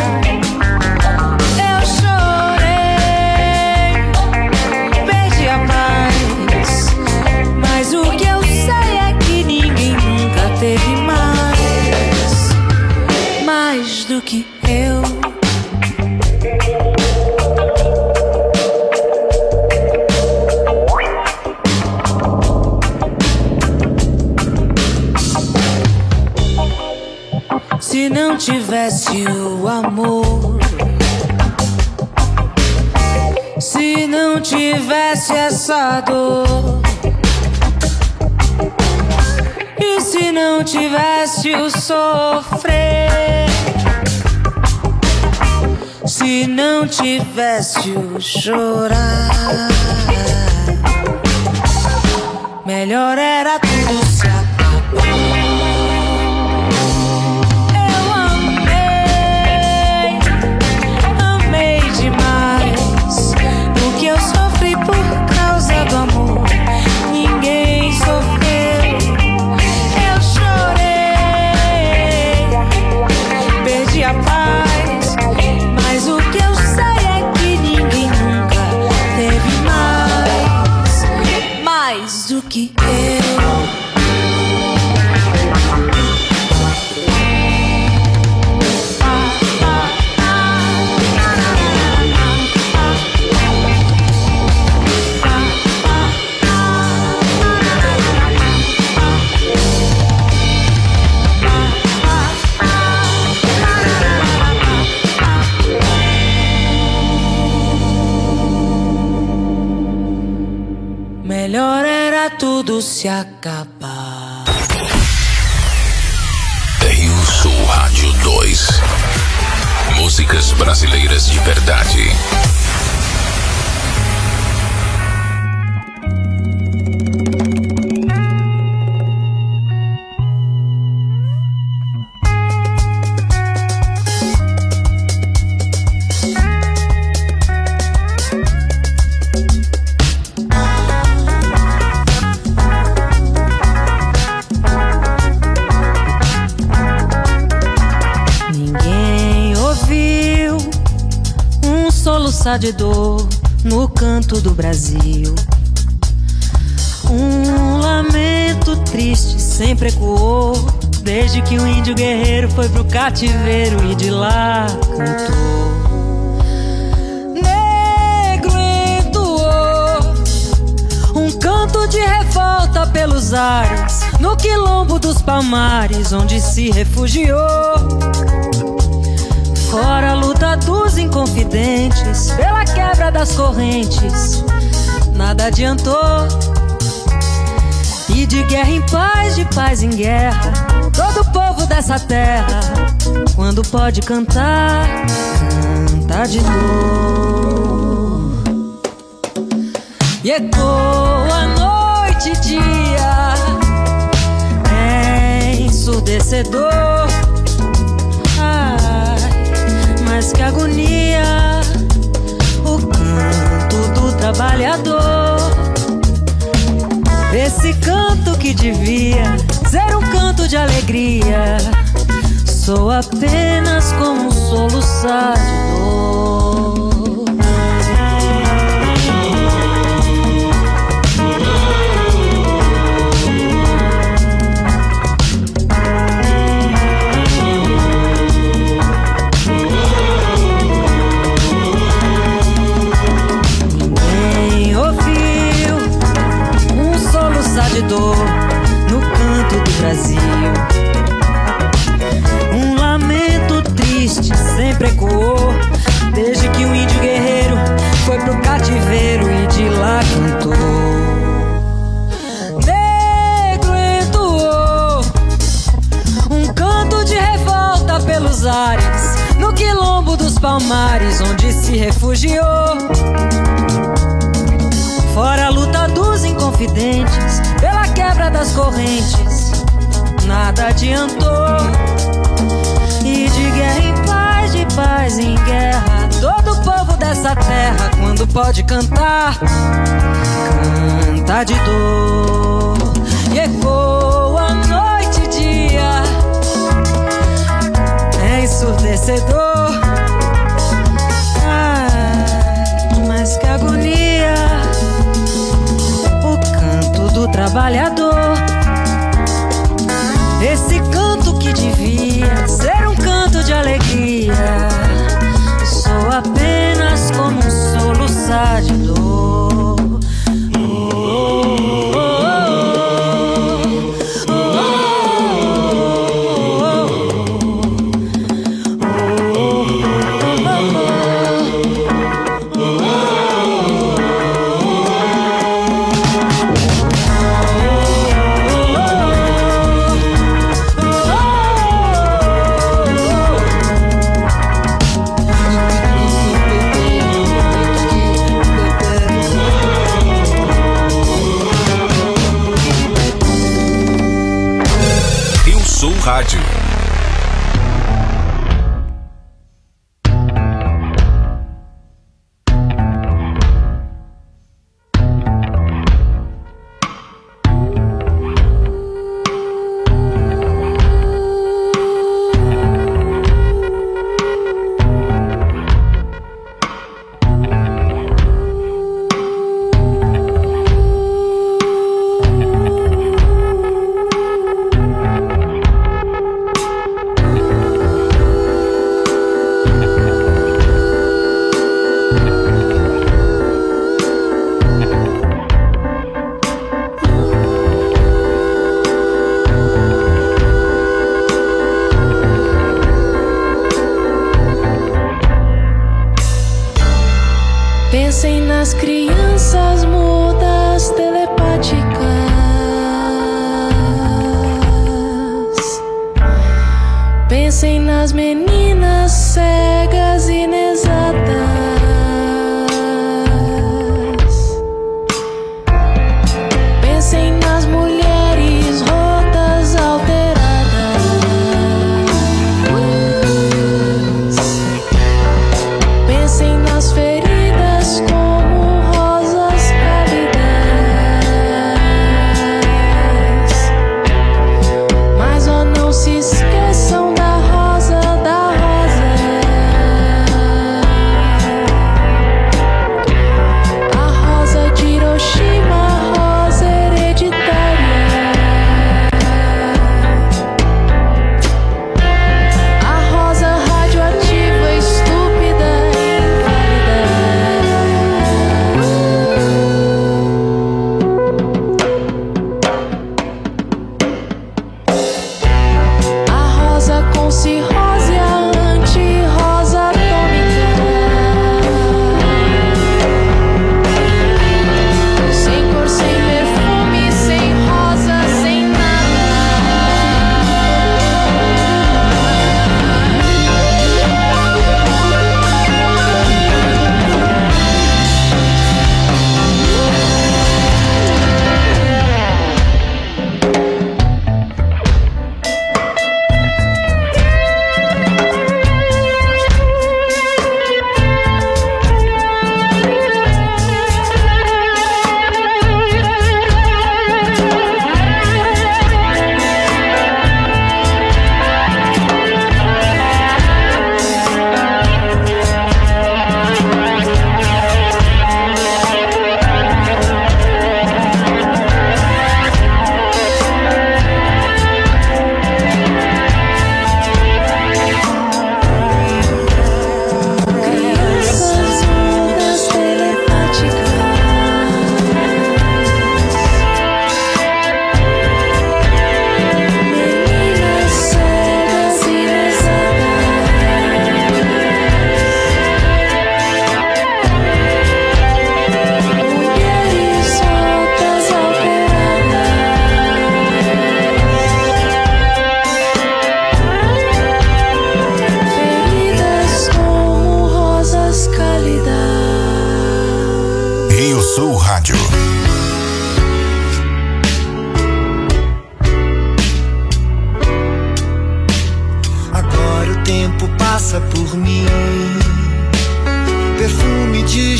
Teve mais, mais do que eu. Se não tivesse o amor, se não tivesse essa dor, e se não tivesse o sofrer, se não tivesse o chorar, melhor era tudo se acabar. Eu amei, amei demais. O que eu sofri por causa do amor, ninguém sofreu. A paz, mas o que eu sei é que ninguém nunca teve mais, mais do que eu. Melhor era tudo se acabar. Rio Sul Rádio dois. Músicas brasileiras de verdade. soluçar de dor no canto do Brasil. Um lamento triste sempre ecoou desde que o índio guerreiro foi pro cativeiro e de lá cantou. Negro entoou um canto de revolta pelos ares no quilombo dos Palmares, onde se refugiou. Fora a luta dos inconfidentes pela quebra das correntes, nada adiantou. E de guerra em paz, de paz em guerra, todo povo dessa terra, quando pode cantar, canta de dor. E ecoa noite e dia, é ensurdecedor. Ai, mas que agonia, o canto do trabalhador. Esse canto que devia ser um canto de alegria soa apenas como um soluçar de dor. De dor no canto do Brasil. Um lamento triste sempre ecoou desde que o índio guerreiro foi pro cativeiro e de lá cantou. Negro entoou um canto de revolta pelos ares no quilombo dos Palmares, onde se refugiou. Fora a luta dos inconfidentes pela quebra das correntes, nada adiantou. E de guerra em paz, de paz em guerra, todo povo dessa terra, quando pode cantar, canta de dor. E ecoa noite e dia, é ensurdecedor. Ai, mas que agonia, do trabalhador. Esse canto que devia ser um canto de alegria soa apenas como um soluçar de dor. Rádio.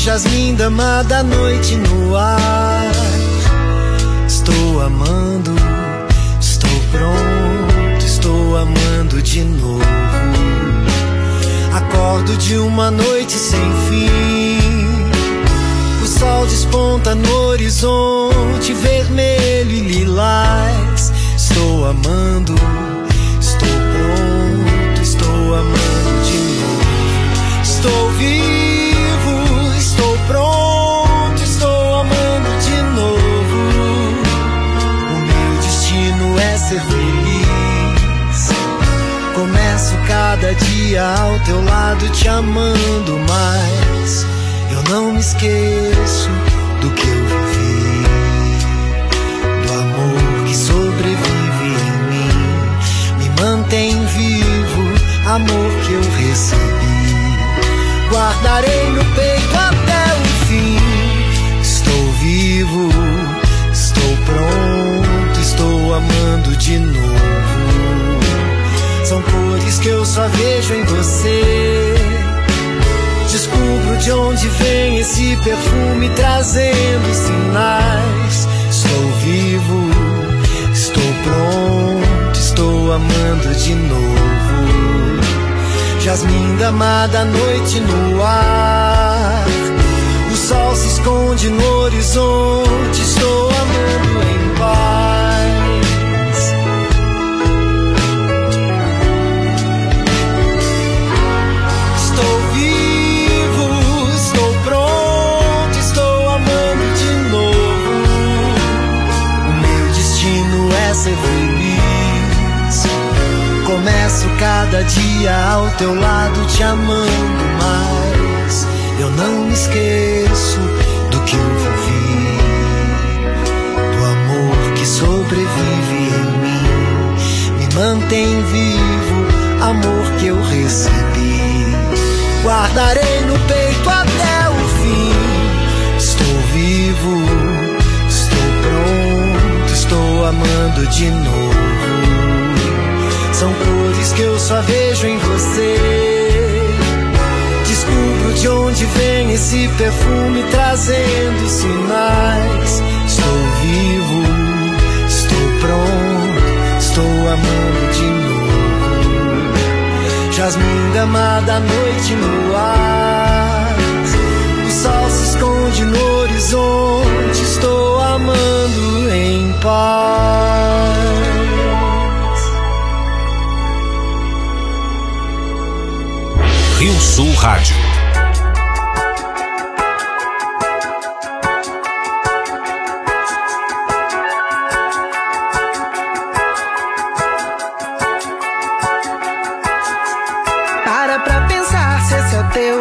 jasmim, dama da noite no ar. Estou amando, estou pronto, estou amando de novo. Acordo de uma noite sem fim. O sol desponta no horizonte vermelho e lilás. Estou amando, estou pronto, estou amando de novo. Estou vivo, estou pronto, estou amando de novo. O meu destino é ser feliz. Começo cada dia ao teu lado te amando, mas eu não me esqueço do que eu vivi, do amor que sobrevive em mim, me mantém vivo, amor que eu recebi. Guardarei no peito até o fim. Estou vivo, estou pronto, estou amando de novo. São cores que eu só vejo em você. Descubro de onde vem esse perfume trazendo sinais. Estou vivo, estou pronto, estou amando de novo. Jasmim, dama da noite no ar. O sol se esconde no horizonte. Estou amando em paz. Estou vivo, estou pronto, estou amando de novo. O meu destino é ser feliz. Começo cada dia ao teu lado te amando, mas eu não me esqueço do que eu vivi, do amor que sobrevive em mim, me mantém vivo, amor que eu recebi. Guardarei no peito até o fim. Estou vivo, estou pronto, estou amando de novo. São cores que eu só vejo em você. Descubro de onde vem esse perfume trazendo sinais. Estou vivo, estou pronto, estou amando de novo. Jasmim, dama da noite no ar. O sol se esconde no horizonte. Estou amando em paz. Rio Sul Rádio. Para pra pensar se esse é teu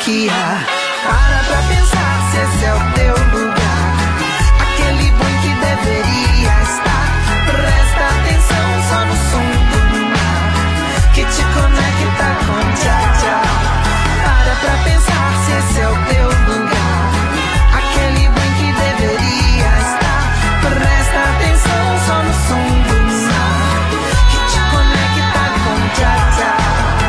hierarquia. Para pra pensar se esse é o teu lugar, aquele bom que deveria estar. Presta atenção só no som do mar, que te conecta com tchá tchá. Para pra pensar se esse é o teu lugar, aquele bom que deveria estar. Presta atenção só no som do mar, que te conecta com tchá tchá.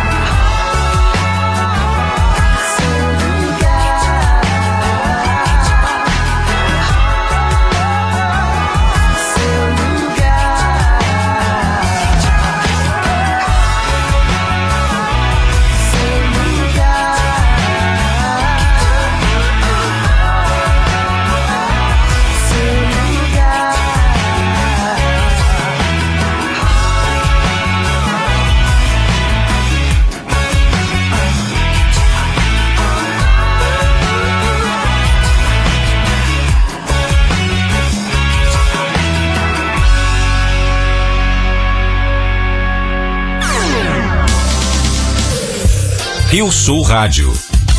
Rio Sul Rádio.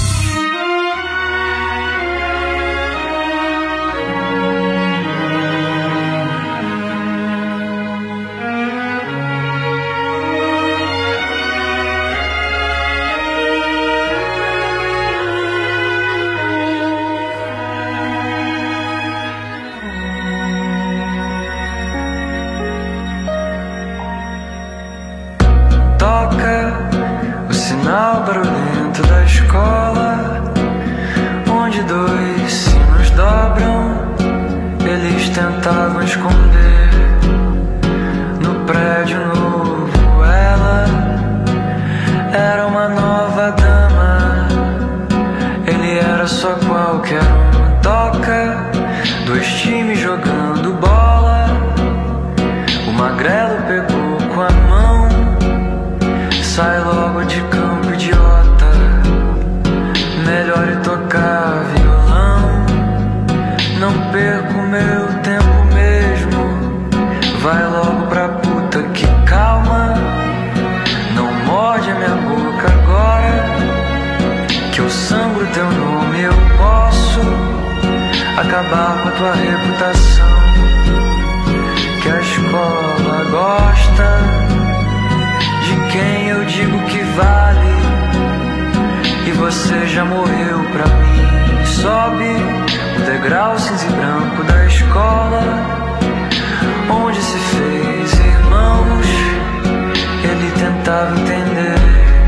Toca o sinal barulhento da escola, onde dois sinos dobram. Eles tentavam esconder no prédio novo. Ela era uma nova dama, ele era só qualquer um. Toca, dois times jogando bola, o magrelo pegou com a mão. Sai logo de campo, idiota, melhor é tocar violão. Não perco meu tempo mesmo, vai logo pra puta que calma. Não morde a minha boca agora, que eu sangro teu nome. Eu posso acabar com a tua reputação, que a escola gosta de quem eu digo que vale, e você já morreu pra mim. Sobe o degrau cinza e branco da escola, onde se fez irmãos. Ele tentava entender,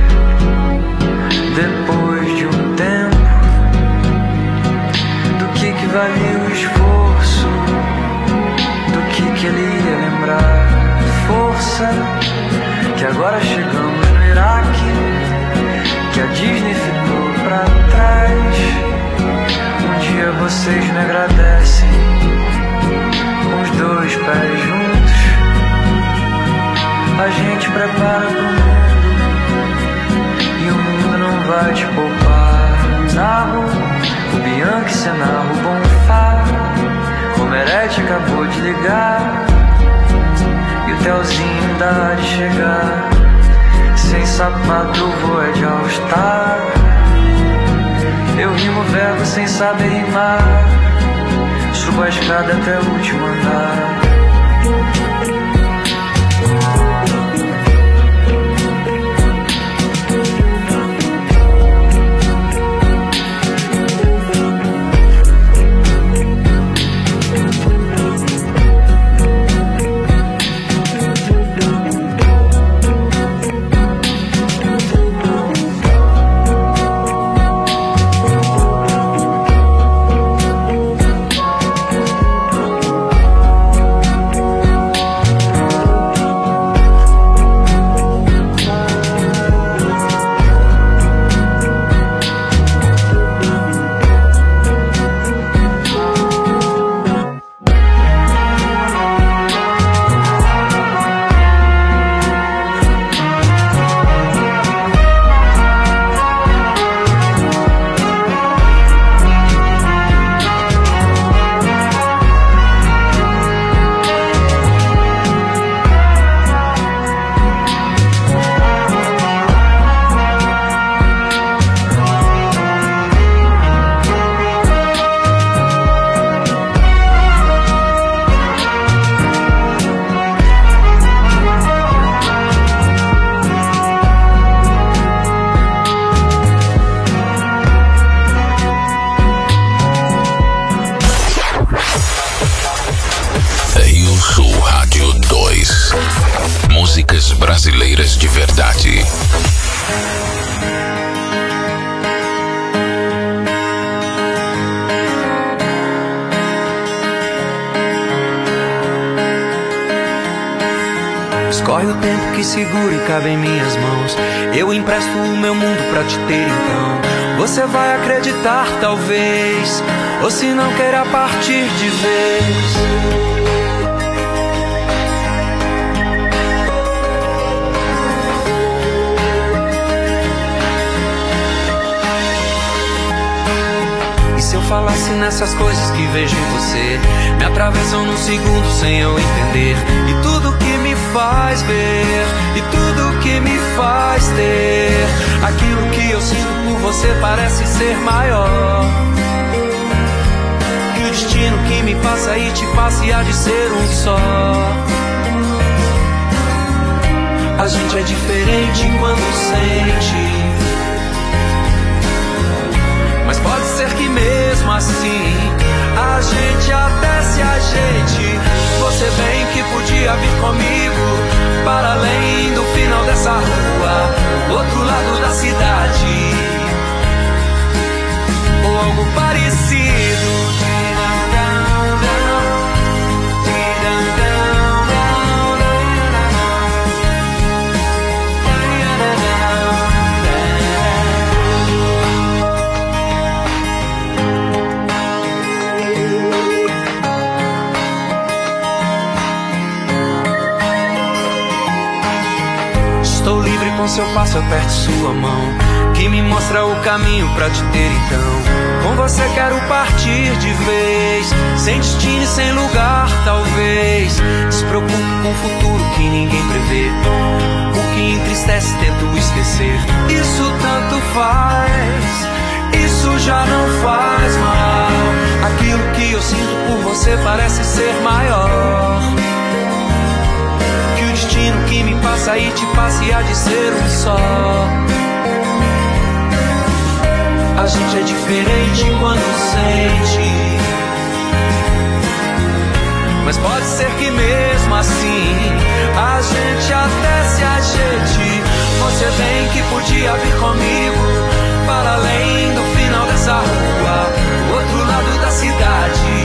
depois de um tempo, do que que valia o esforço, do que que ele ia lembrar. Força, que agora chegamos no Iraque, que a Disney ficou pra trás. Um dia vocês me agradecem, com os dois pés juntos. A gente prepara pro mundo, e o mundo não vai te poupar. Narro o Bianchi, Senarro, o Bonfá, o Merete acabou de ligar, e o Telzinho dá de chegar. Sem sapato o voo é de All-Star. Eu rimo verbo sem saber rimar, subo a escada até o último andar. Corre o tempo que segura e cabe em minhas mãos. Eu empresto o meu mundo pra te ter então. Você vai acreditar talvez, ou se não queira partir de vez. Se eu falasse nessas coisas que vejo em você, me atravessam num segundo sem eu entender. E tudo que me faz ver, e tudo que me faz ter, aquilo que eu sinto por você parece ser maior que o destino que me passa e te passa e há de ser um só. A gente é diferente quando sente, mas pode ser que mesmo assim a gente até se ajeite. Você bem que podia vir comigo para além do final dessa rua, outro lado da cidade, ou algo parecido. Estou livre com seu passo, aperto sua mão, que me mostra o caminho pra te ter então. Com você quero partir de vez, sem destino e sem lugar talvez. Despreocupo com o futuro que ninguém prevê, o que entristece tento esquecer. Isso tanto faz, isso já não faz mal. Aquilo que eu sinto por você parece ser maior que o destino que me passa e te passa e há de ser um só. A gente é diferente quando sente, mas pode ser que mesmo assim a gente até se ajeite. Você bem que podia vir comigo para além do final dessa rua, outro lado da cidade,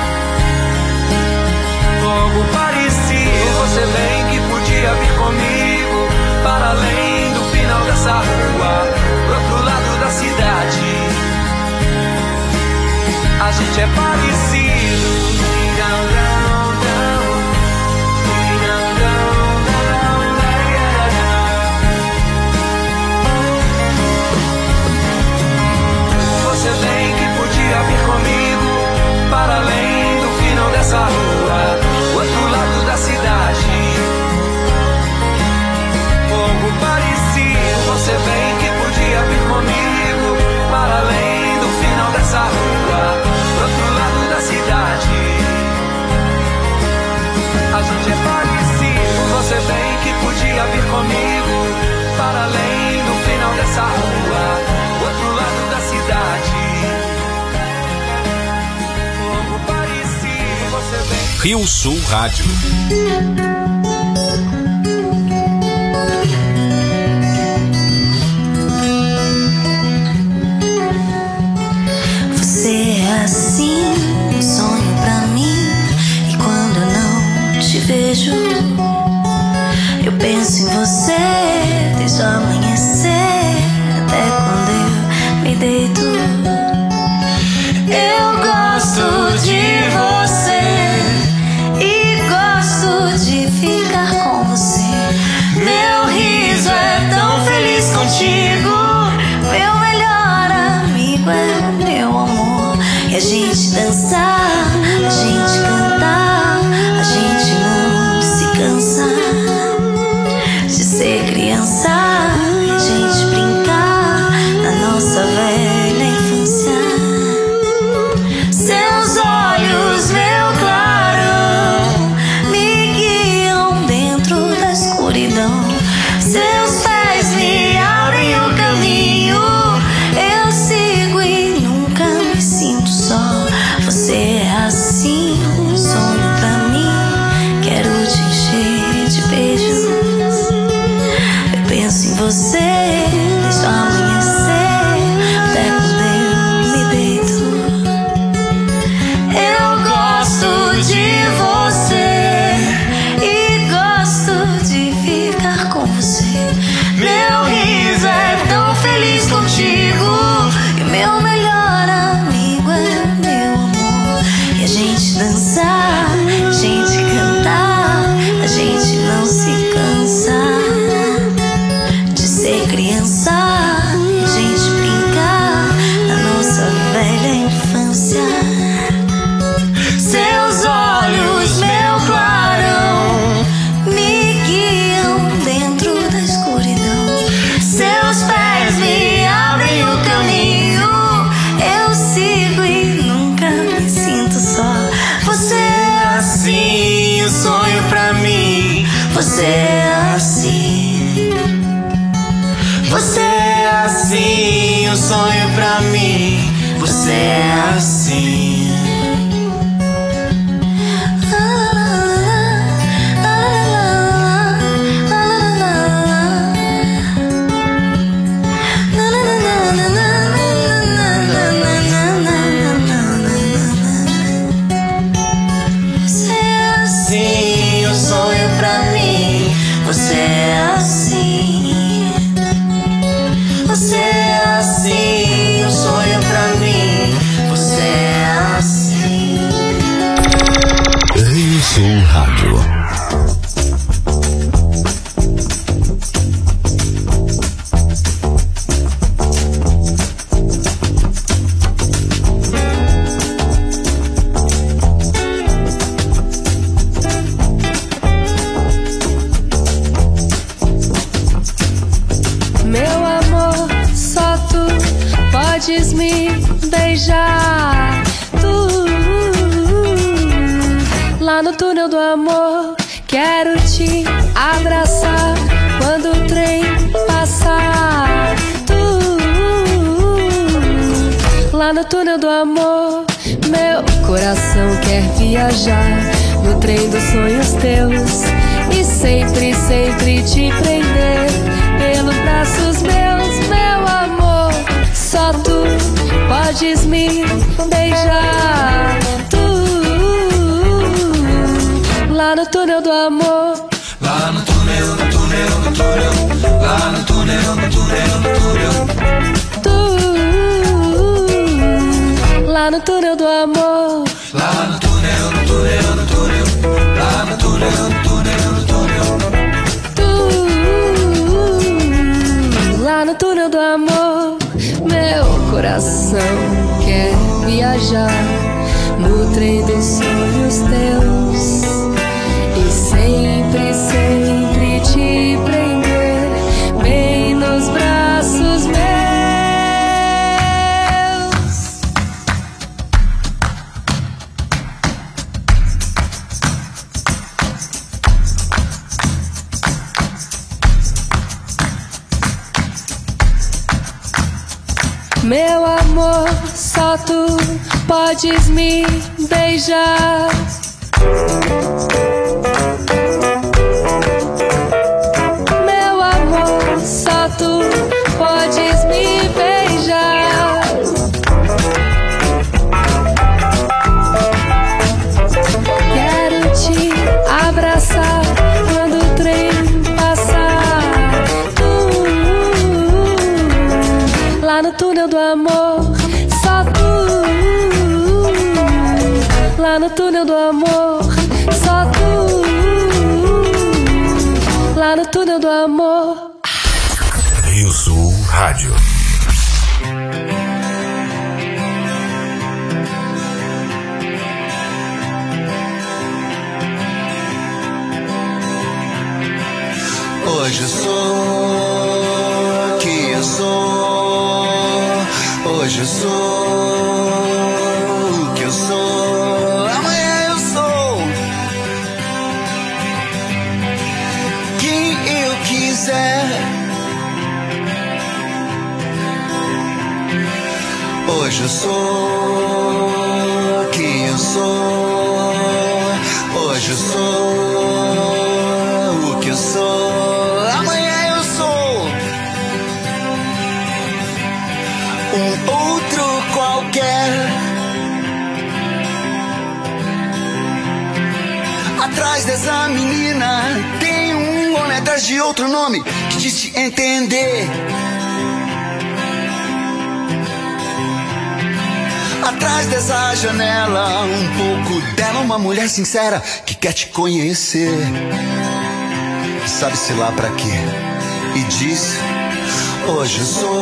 algo parecido. Você bem que podia vir comigo para além do final dessa rua, outro lado da cidade. A gente é parecido. Você bem que podia vir comigo para além do final dessa rua, outro lado da cidade, algo parecido. Você bem que podia vir comigo para além do final dessa rua, outro lado da cidade. A gente é parecido. Você bem que podia vir comigo para além do final dessa rua, outro lado da cidade, algo parecido. Você bem. Rio Sul Rádio. Você é assim, um sonho pra mim. E quando eu não te vejo, eu penso em você desde o amanhecer até quando eu me deito. Eu gosto de você e gosto de ficar. feliz contigo. E meu melhor amigo é meu amor. E a gente dançar, a gente cantar, a gente não se cansa de ser criança, a gente brincar na nossa velha infância. Seus olhos, meu clarão, me guiam dentro da escuridão. Seus pés me abrem o caminho. Eu sigo e nunca me sinto só. Você é assim, o sonho pra mim. Você é assim. Você é assim, o sonho pra mim. Você é assim. Você é assim, você é assim, o sonho pra mim. Você é assim. Rio Sul Rádio. Podes me beijar, tu, lá no túnel do amor. Quero te abraçar quando o trem passar, tu, lá no túnel do amor. Meu coração quer viajar no trem dos sonhos teus e sempre, sempre te prender pelos braços meus, meu amor. Só tu podes me beijar, tu, lá no túnel do amor. Lá no túnel, no túnel, no túnel. Lá no túnel, no túnel, no túnel. Tu, lá no túnel do amor. Lá no túnel, no túnel, no túnel. Lá no túnel, no túnel, no túnel. Tu, lá no túnel do amor. Meu coração quer viajar no trem dos sonhos teus e sempre, sempre te prender bem nos braços meus. Meu amor, só tu podes me beijar. Meu amor, só tu podes me beijar. Quero te abraçar quando o trem passar, tu, lá no túnel do amor. Só tu, lá no túnel do amor. Só tu, lá no túnel do amor. Rio Sul Rádio. Hoje eu sou o que eu sou. Hoje eu sou o que eu sou. Amanhã eu sou quem eu quiser. Hoje eu sou o que eu sou. Hoje eu sou o que eu sou. Amanhã eu sou um outro qualquer. Atrás dessa menina tem um homem atrás de outro nome que diz te entender. Atrás dessa janela, um pouco dela, uma mulher sincera que quer te conhecer. Sabe-se lá pra quê? E diz: hoje eu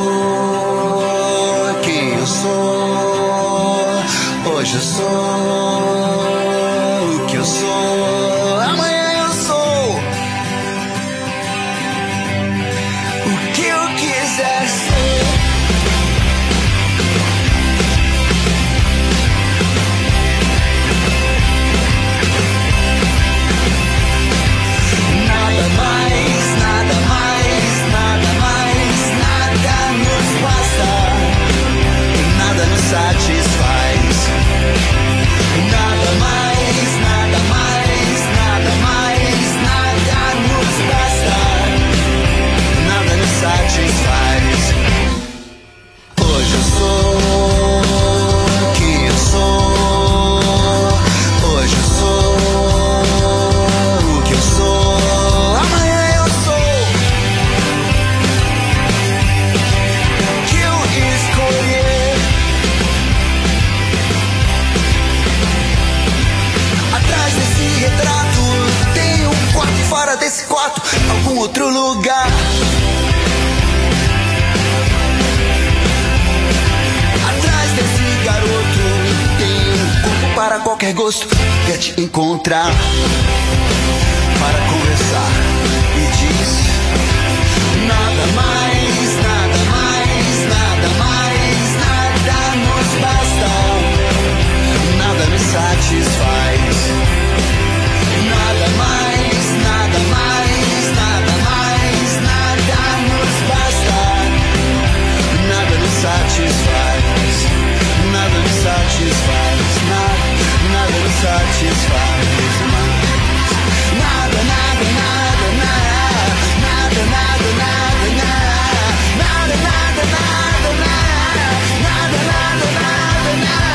sou quem eu sou. Hoje eu sou o que eu sou. Amanhã eu sou o que eu quiser ser. Nada mais, nada mais, nada mais, nada nos basta, nada nos satisfaz. Nada mais, nada mais, nada mais, nada nos basta, nada nos satisfaz. Hoje eu sou quem eu sou. Hoje eu sou o que eu sou. Amanhã eu sou o que eu escolher. Atrás desse retrato tem um quarto, e fora desse quarto algum outro lugar. Atrás desse garoto tem um corpo para qualquer gosto. Quer te encontrar para conversar e diz: nada mais, nada mais, nada mais, nada nos basta, nada me satisfaz. Nada mais, nada mais, nada mais, nada nos basta, nada me satisfaz. Nada me satisfaz, nada, nada me satisfaz. Nada, nada, nada, nada, nada, nada, nada, nada, nada, nada, nada, nada, nada, nada, nada.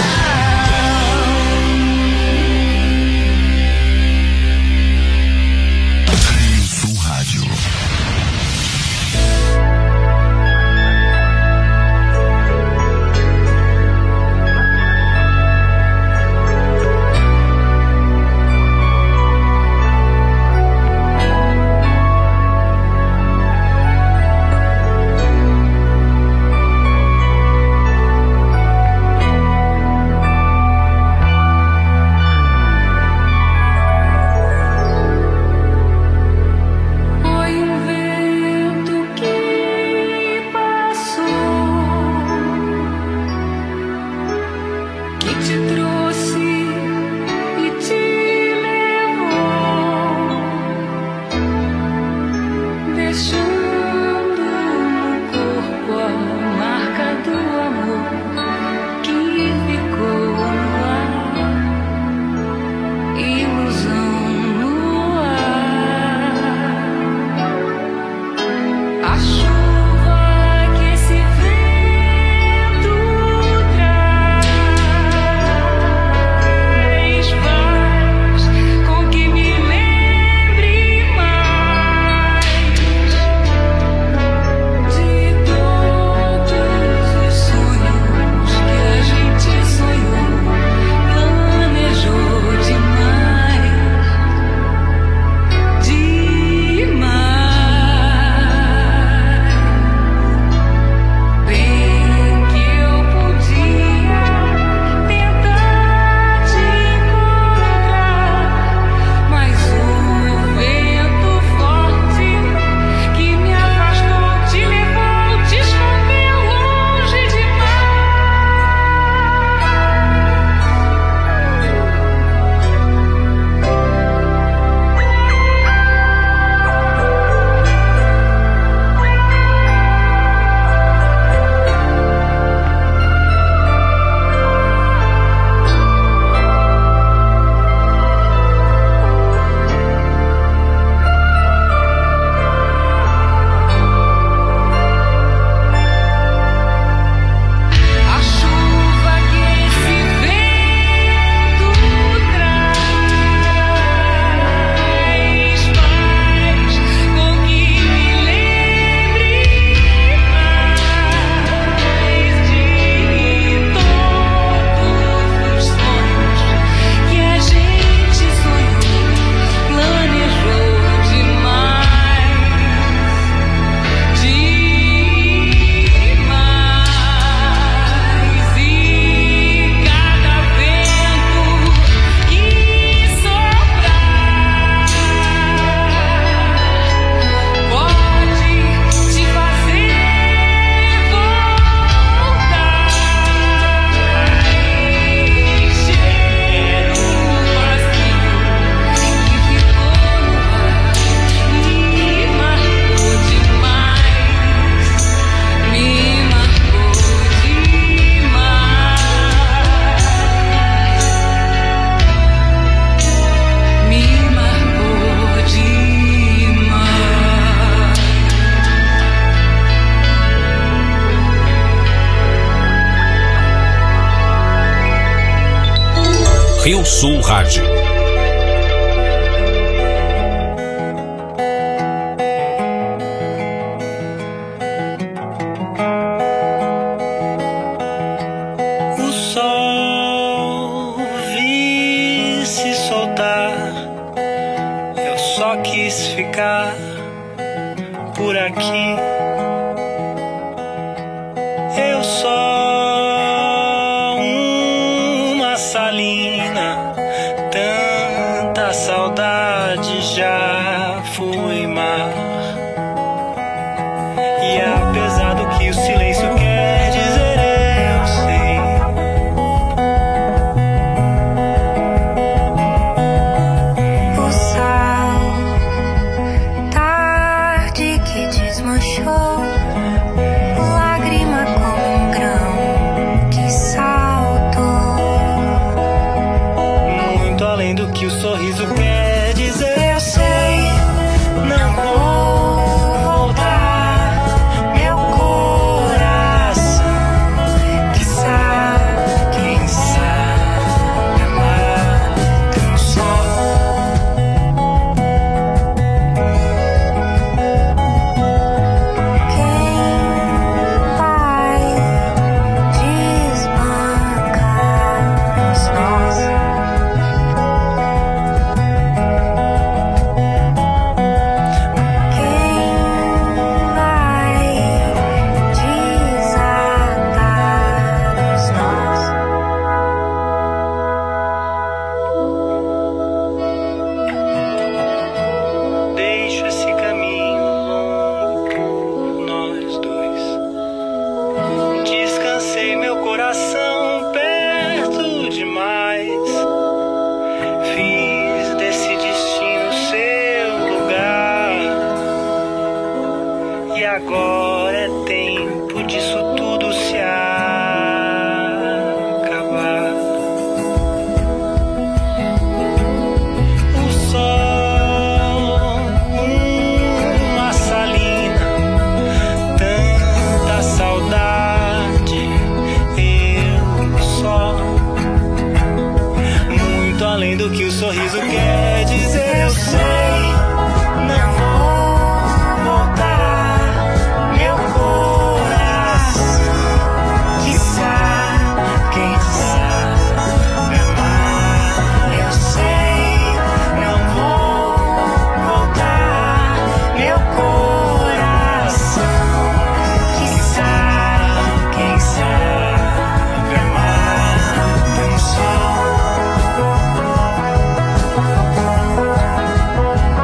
Sul Rádio. Rio Sul Rádio. O sol vi se soltar, eu só quis ficar por aqui. Eu sou uma salina, tanta saudade já fui mar. E apesar do que o silêncio quer dizer, eu sei. O sal, tarde que desmanchou, lágrima como um grão que saltou. Muito além do que o sorriso quer dizer, eu sei. Não vou voltar, meu coração que sabe, quem sabe amar tão só. Quem vai desbancar os nós? Quem vai desatar os nós? Deixo esse caminho longo por nós dois. Descansei meu coração perto demais. Fiz desse destino seu lugar. E agora é tempo disso tudo se acabar. O sol, uma salina, tanta saudade, eu só. Muito além do que o sorriso quer dizer, eu sei. Não vou voltar, meu coração que sabe, quem sabe amar, eu sei. Não vou voltar, meu coração que sabe, quem sabe amar tão só.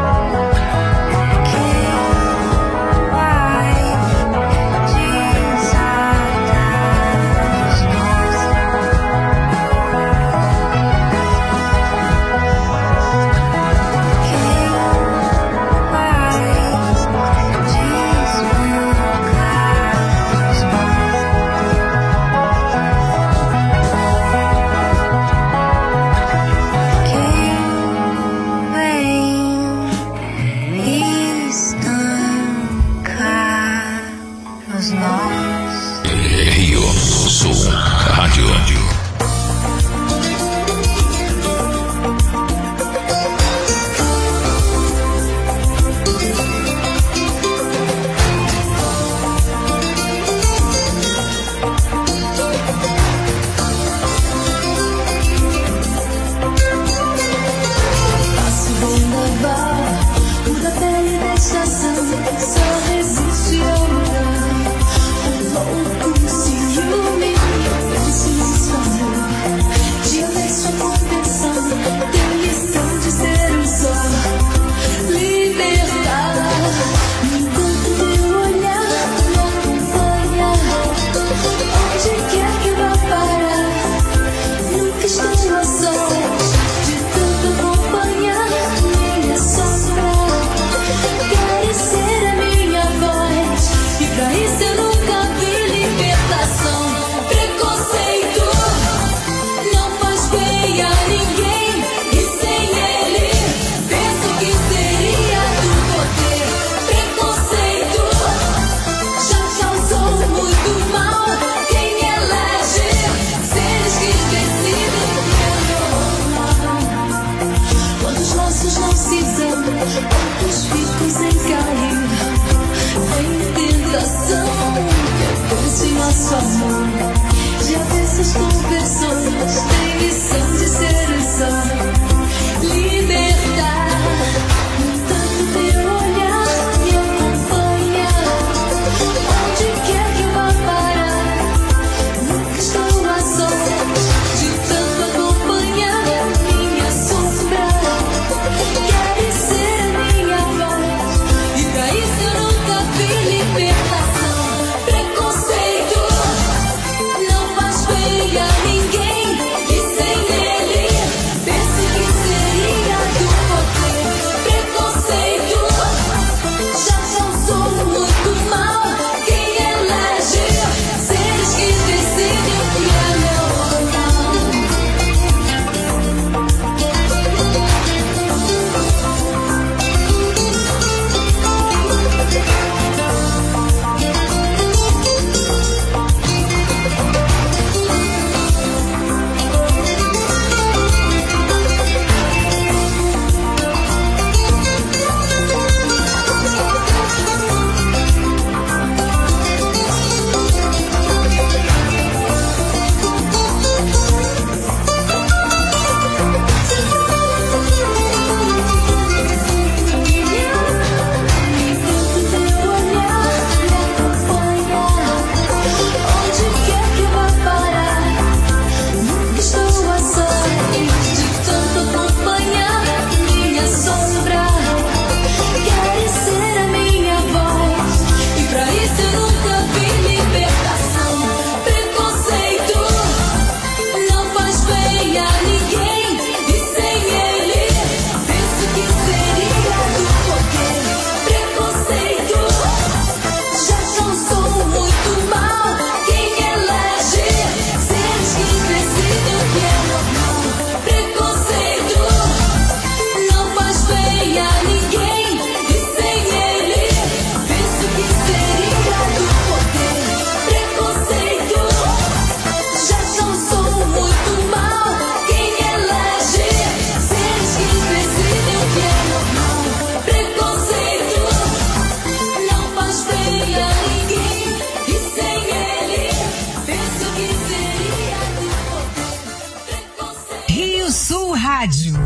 Rádio.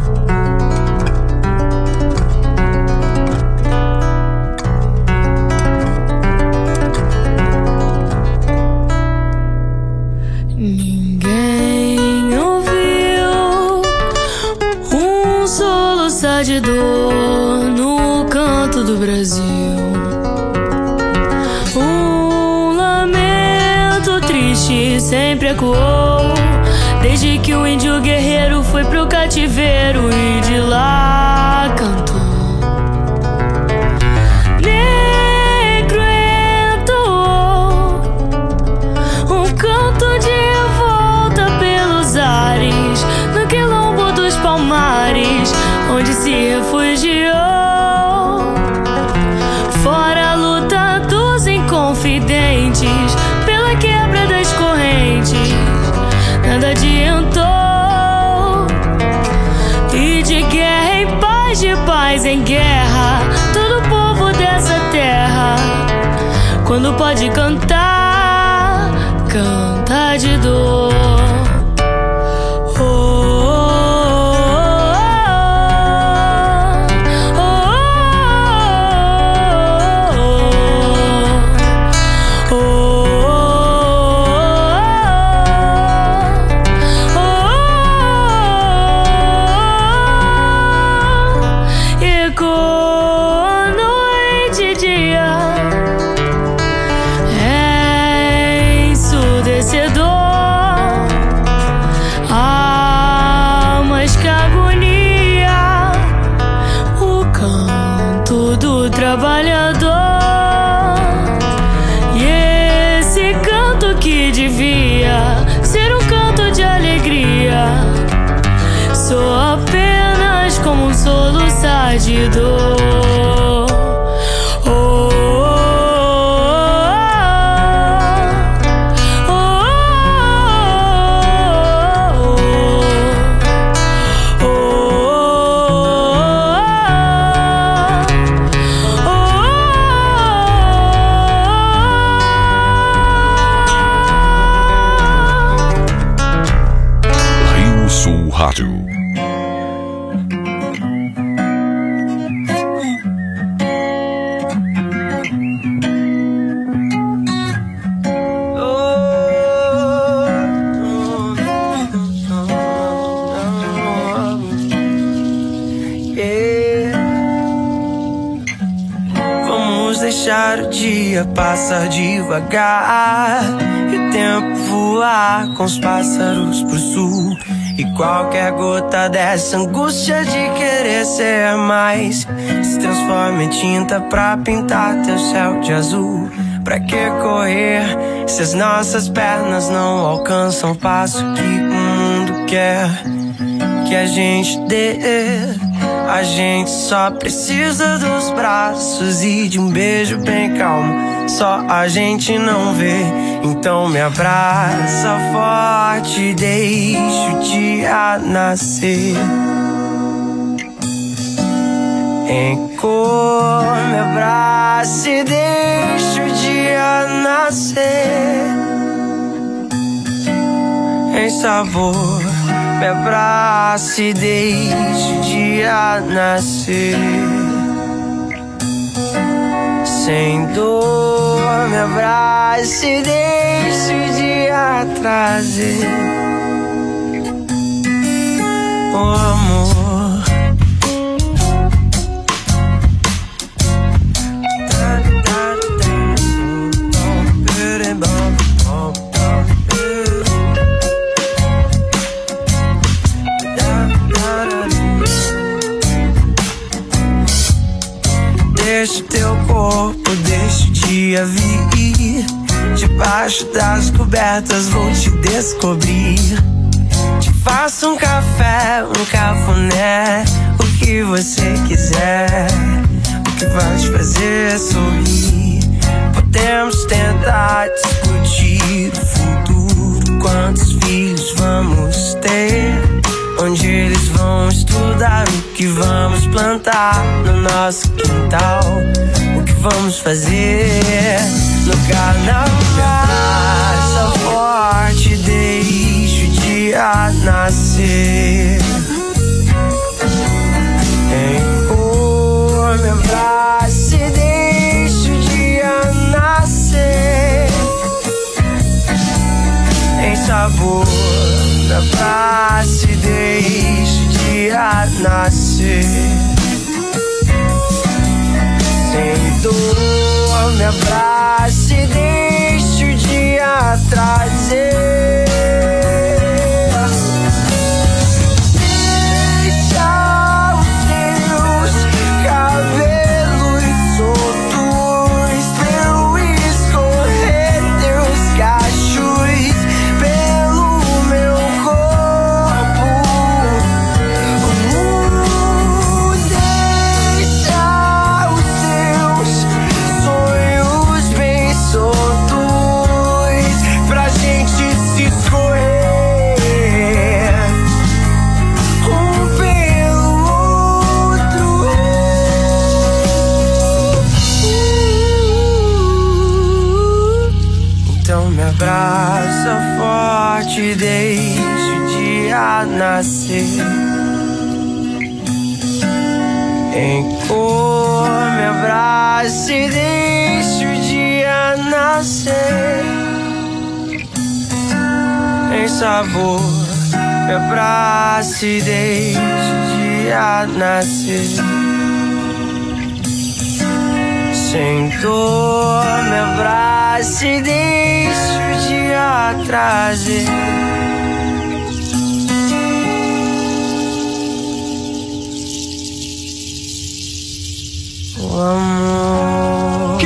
Ninguém ouviu um soluçar de dor no canto do Brasil. Um lamento triste sempre ecoou desde que o índio guerreiro foi pro cativeiro e de lá cantou. Negro entoou um canto de revolta pelos ares, no quilombo dos Palmares, onde se refugiou. Fora a luta dos inconfidentes pela quebra das correntes, nada adiantou. E de guerra em paz, de paz em guerra, todo o povo dessa terra, quando pode cantar, canta de dor. De dor. Oh, oh, oh, oh, Rio Sul Rádio. deixar o dia passar devagar e o tempo voar com os pássaros pro sul. E qualquer gota dessa angústia de querer ser mais se transforma em tinta pra pintar teu céu de azul. Pra que correr se as nossas pernas não alcançam o passo que o mundo quer que a gente dê? A gente só precisa dos braços e de um beijo bem calmo. Só a gente não vê. Então me abraça forte, deixa o dia nascer. Em cor, me abraça e deixa o dia nascer. Em sabor, me abraça e deixa o dia nascer. Sem dor, me abraça e deixa o dia trazer o amor. Deixa o teu corpo, deixa o dia vir. Debaixo das cobertas vou te descobrir. Te faço um café, um cafuné, o que você quiser, o que vai te fazer sorrir. Podemos tentar discutir o futuro, quantos filhos vamos ter, onde eles vão estudar, o que vamos plantar no nosso quintal, o que vamos fazer no carnaval. Me abraça forte, deixa o dia nascer. sabor me abrace desde o dia nascer. Sem dor me abrace desde o dia trazer. Abraça forte desde o dia nascer. Em cor me abrace desde o dia nascer. Em sabor me abrace desde o dia nascer. Sem dor me abrace desde o dia trazer. O amor.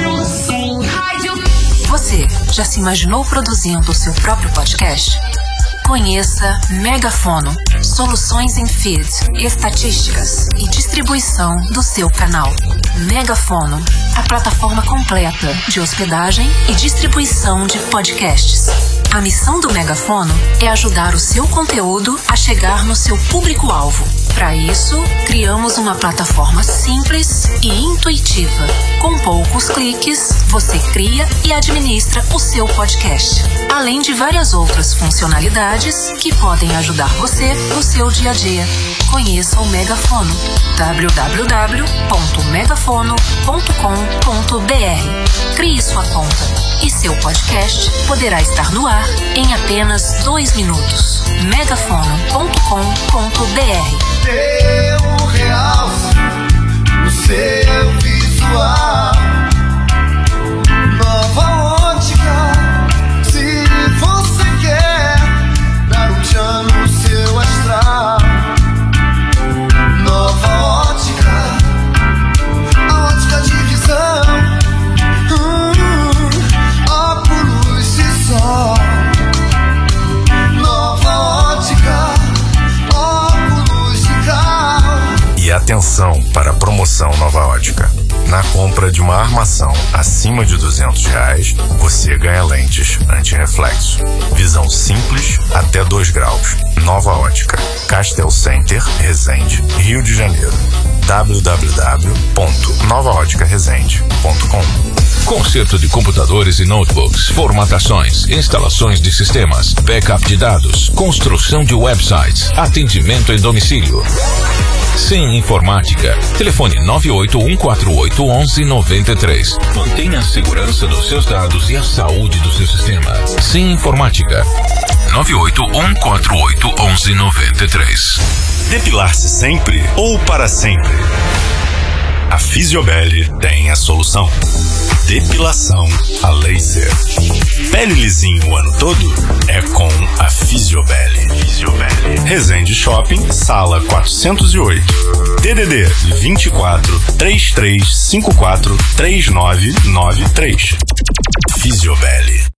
Você já se imaginou produzindo o seu próprio podcast? Conheça Megafono, soluções em feed, estatísticas e distribuição do seu canal. Megafono, a plataforma completa de hospedagem e distribuição de podcasts. A missão do Megafono é ajudar o seu conteúdo a chegar no seu público-alvo. Para isso, criamos uma plataforma simples e intuitiva. Com poucos cliques, você cria e administra o seu podcast, além de várias outras funcionalidades que podem ajudar você no seu dia a dia. Conheça o Megafono. w w w ponto megafono ponto com ponto b r. Crie sua conta e seu podcast poderá estar no ar em apenas dois minutos. megafono ponto com ponto b r. Teu realce no seu visual, nova ótica. Se você quer dar um tchan no seu astral, nova ótica, a ótica de visão, hum, óculos de sol. Nova ótica, óculos de carro. E atenção para a promoção Nova Ótica. Na compra de uma armação acima de duzentos reais, você ganha lentes anti-reflexo. Visão simples até dois graus. Nova Ótica. Castel Center, Resende, Rio de Janeiro. w w w ponto nova ótica resende ponto com. Conserto de computadores e notebooks, formatações, instalações de sistemas, backup de dados, construção de websites, atendimento em domicílio. Sim Informática. Telefone nove oito um quatro oito um um nove três. Mantenha a segurança dos seus dados e a saúde do seu sistema. Sim Informática. nove oito um quatro oito um um nove três. Depilar-se sempre ou para sempre? A Fisiobel tem a solução. Depilação a laser. Pele lisinho o ano todo? É com a Fisiobel. Fisiobel. Resende Shopping, sala quatrocentos e oito. D D D vinte e quatro, trinta e três, cinquenta e quatro, trinta e nove, noventa e três. Fisiobel.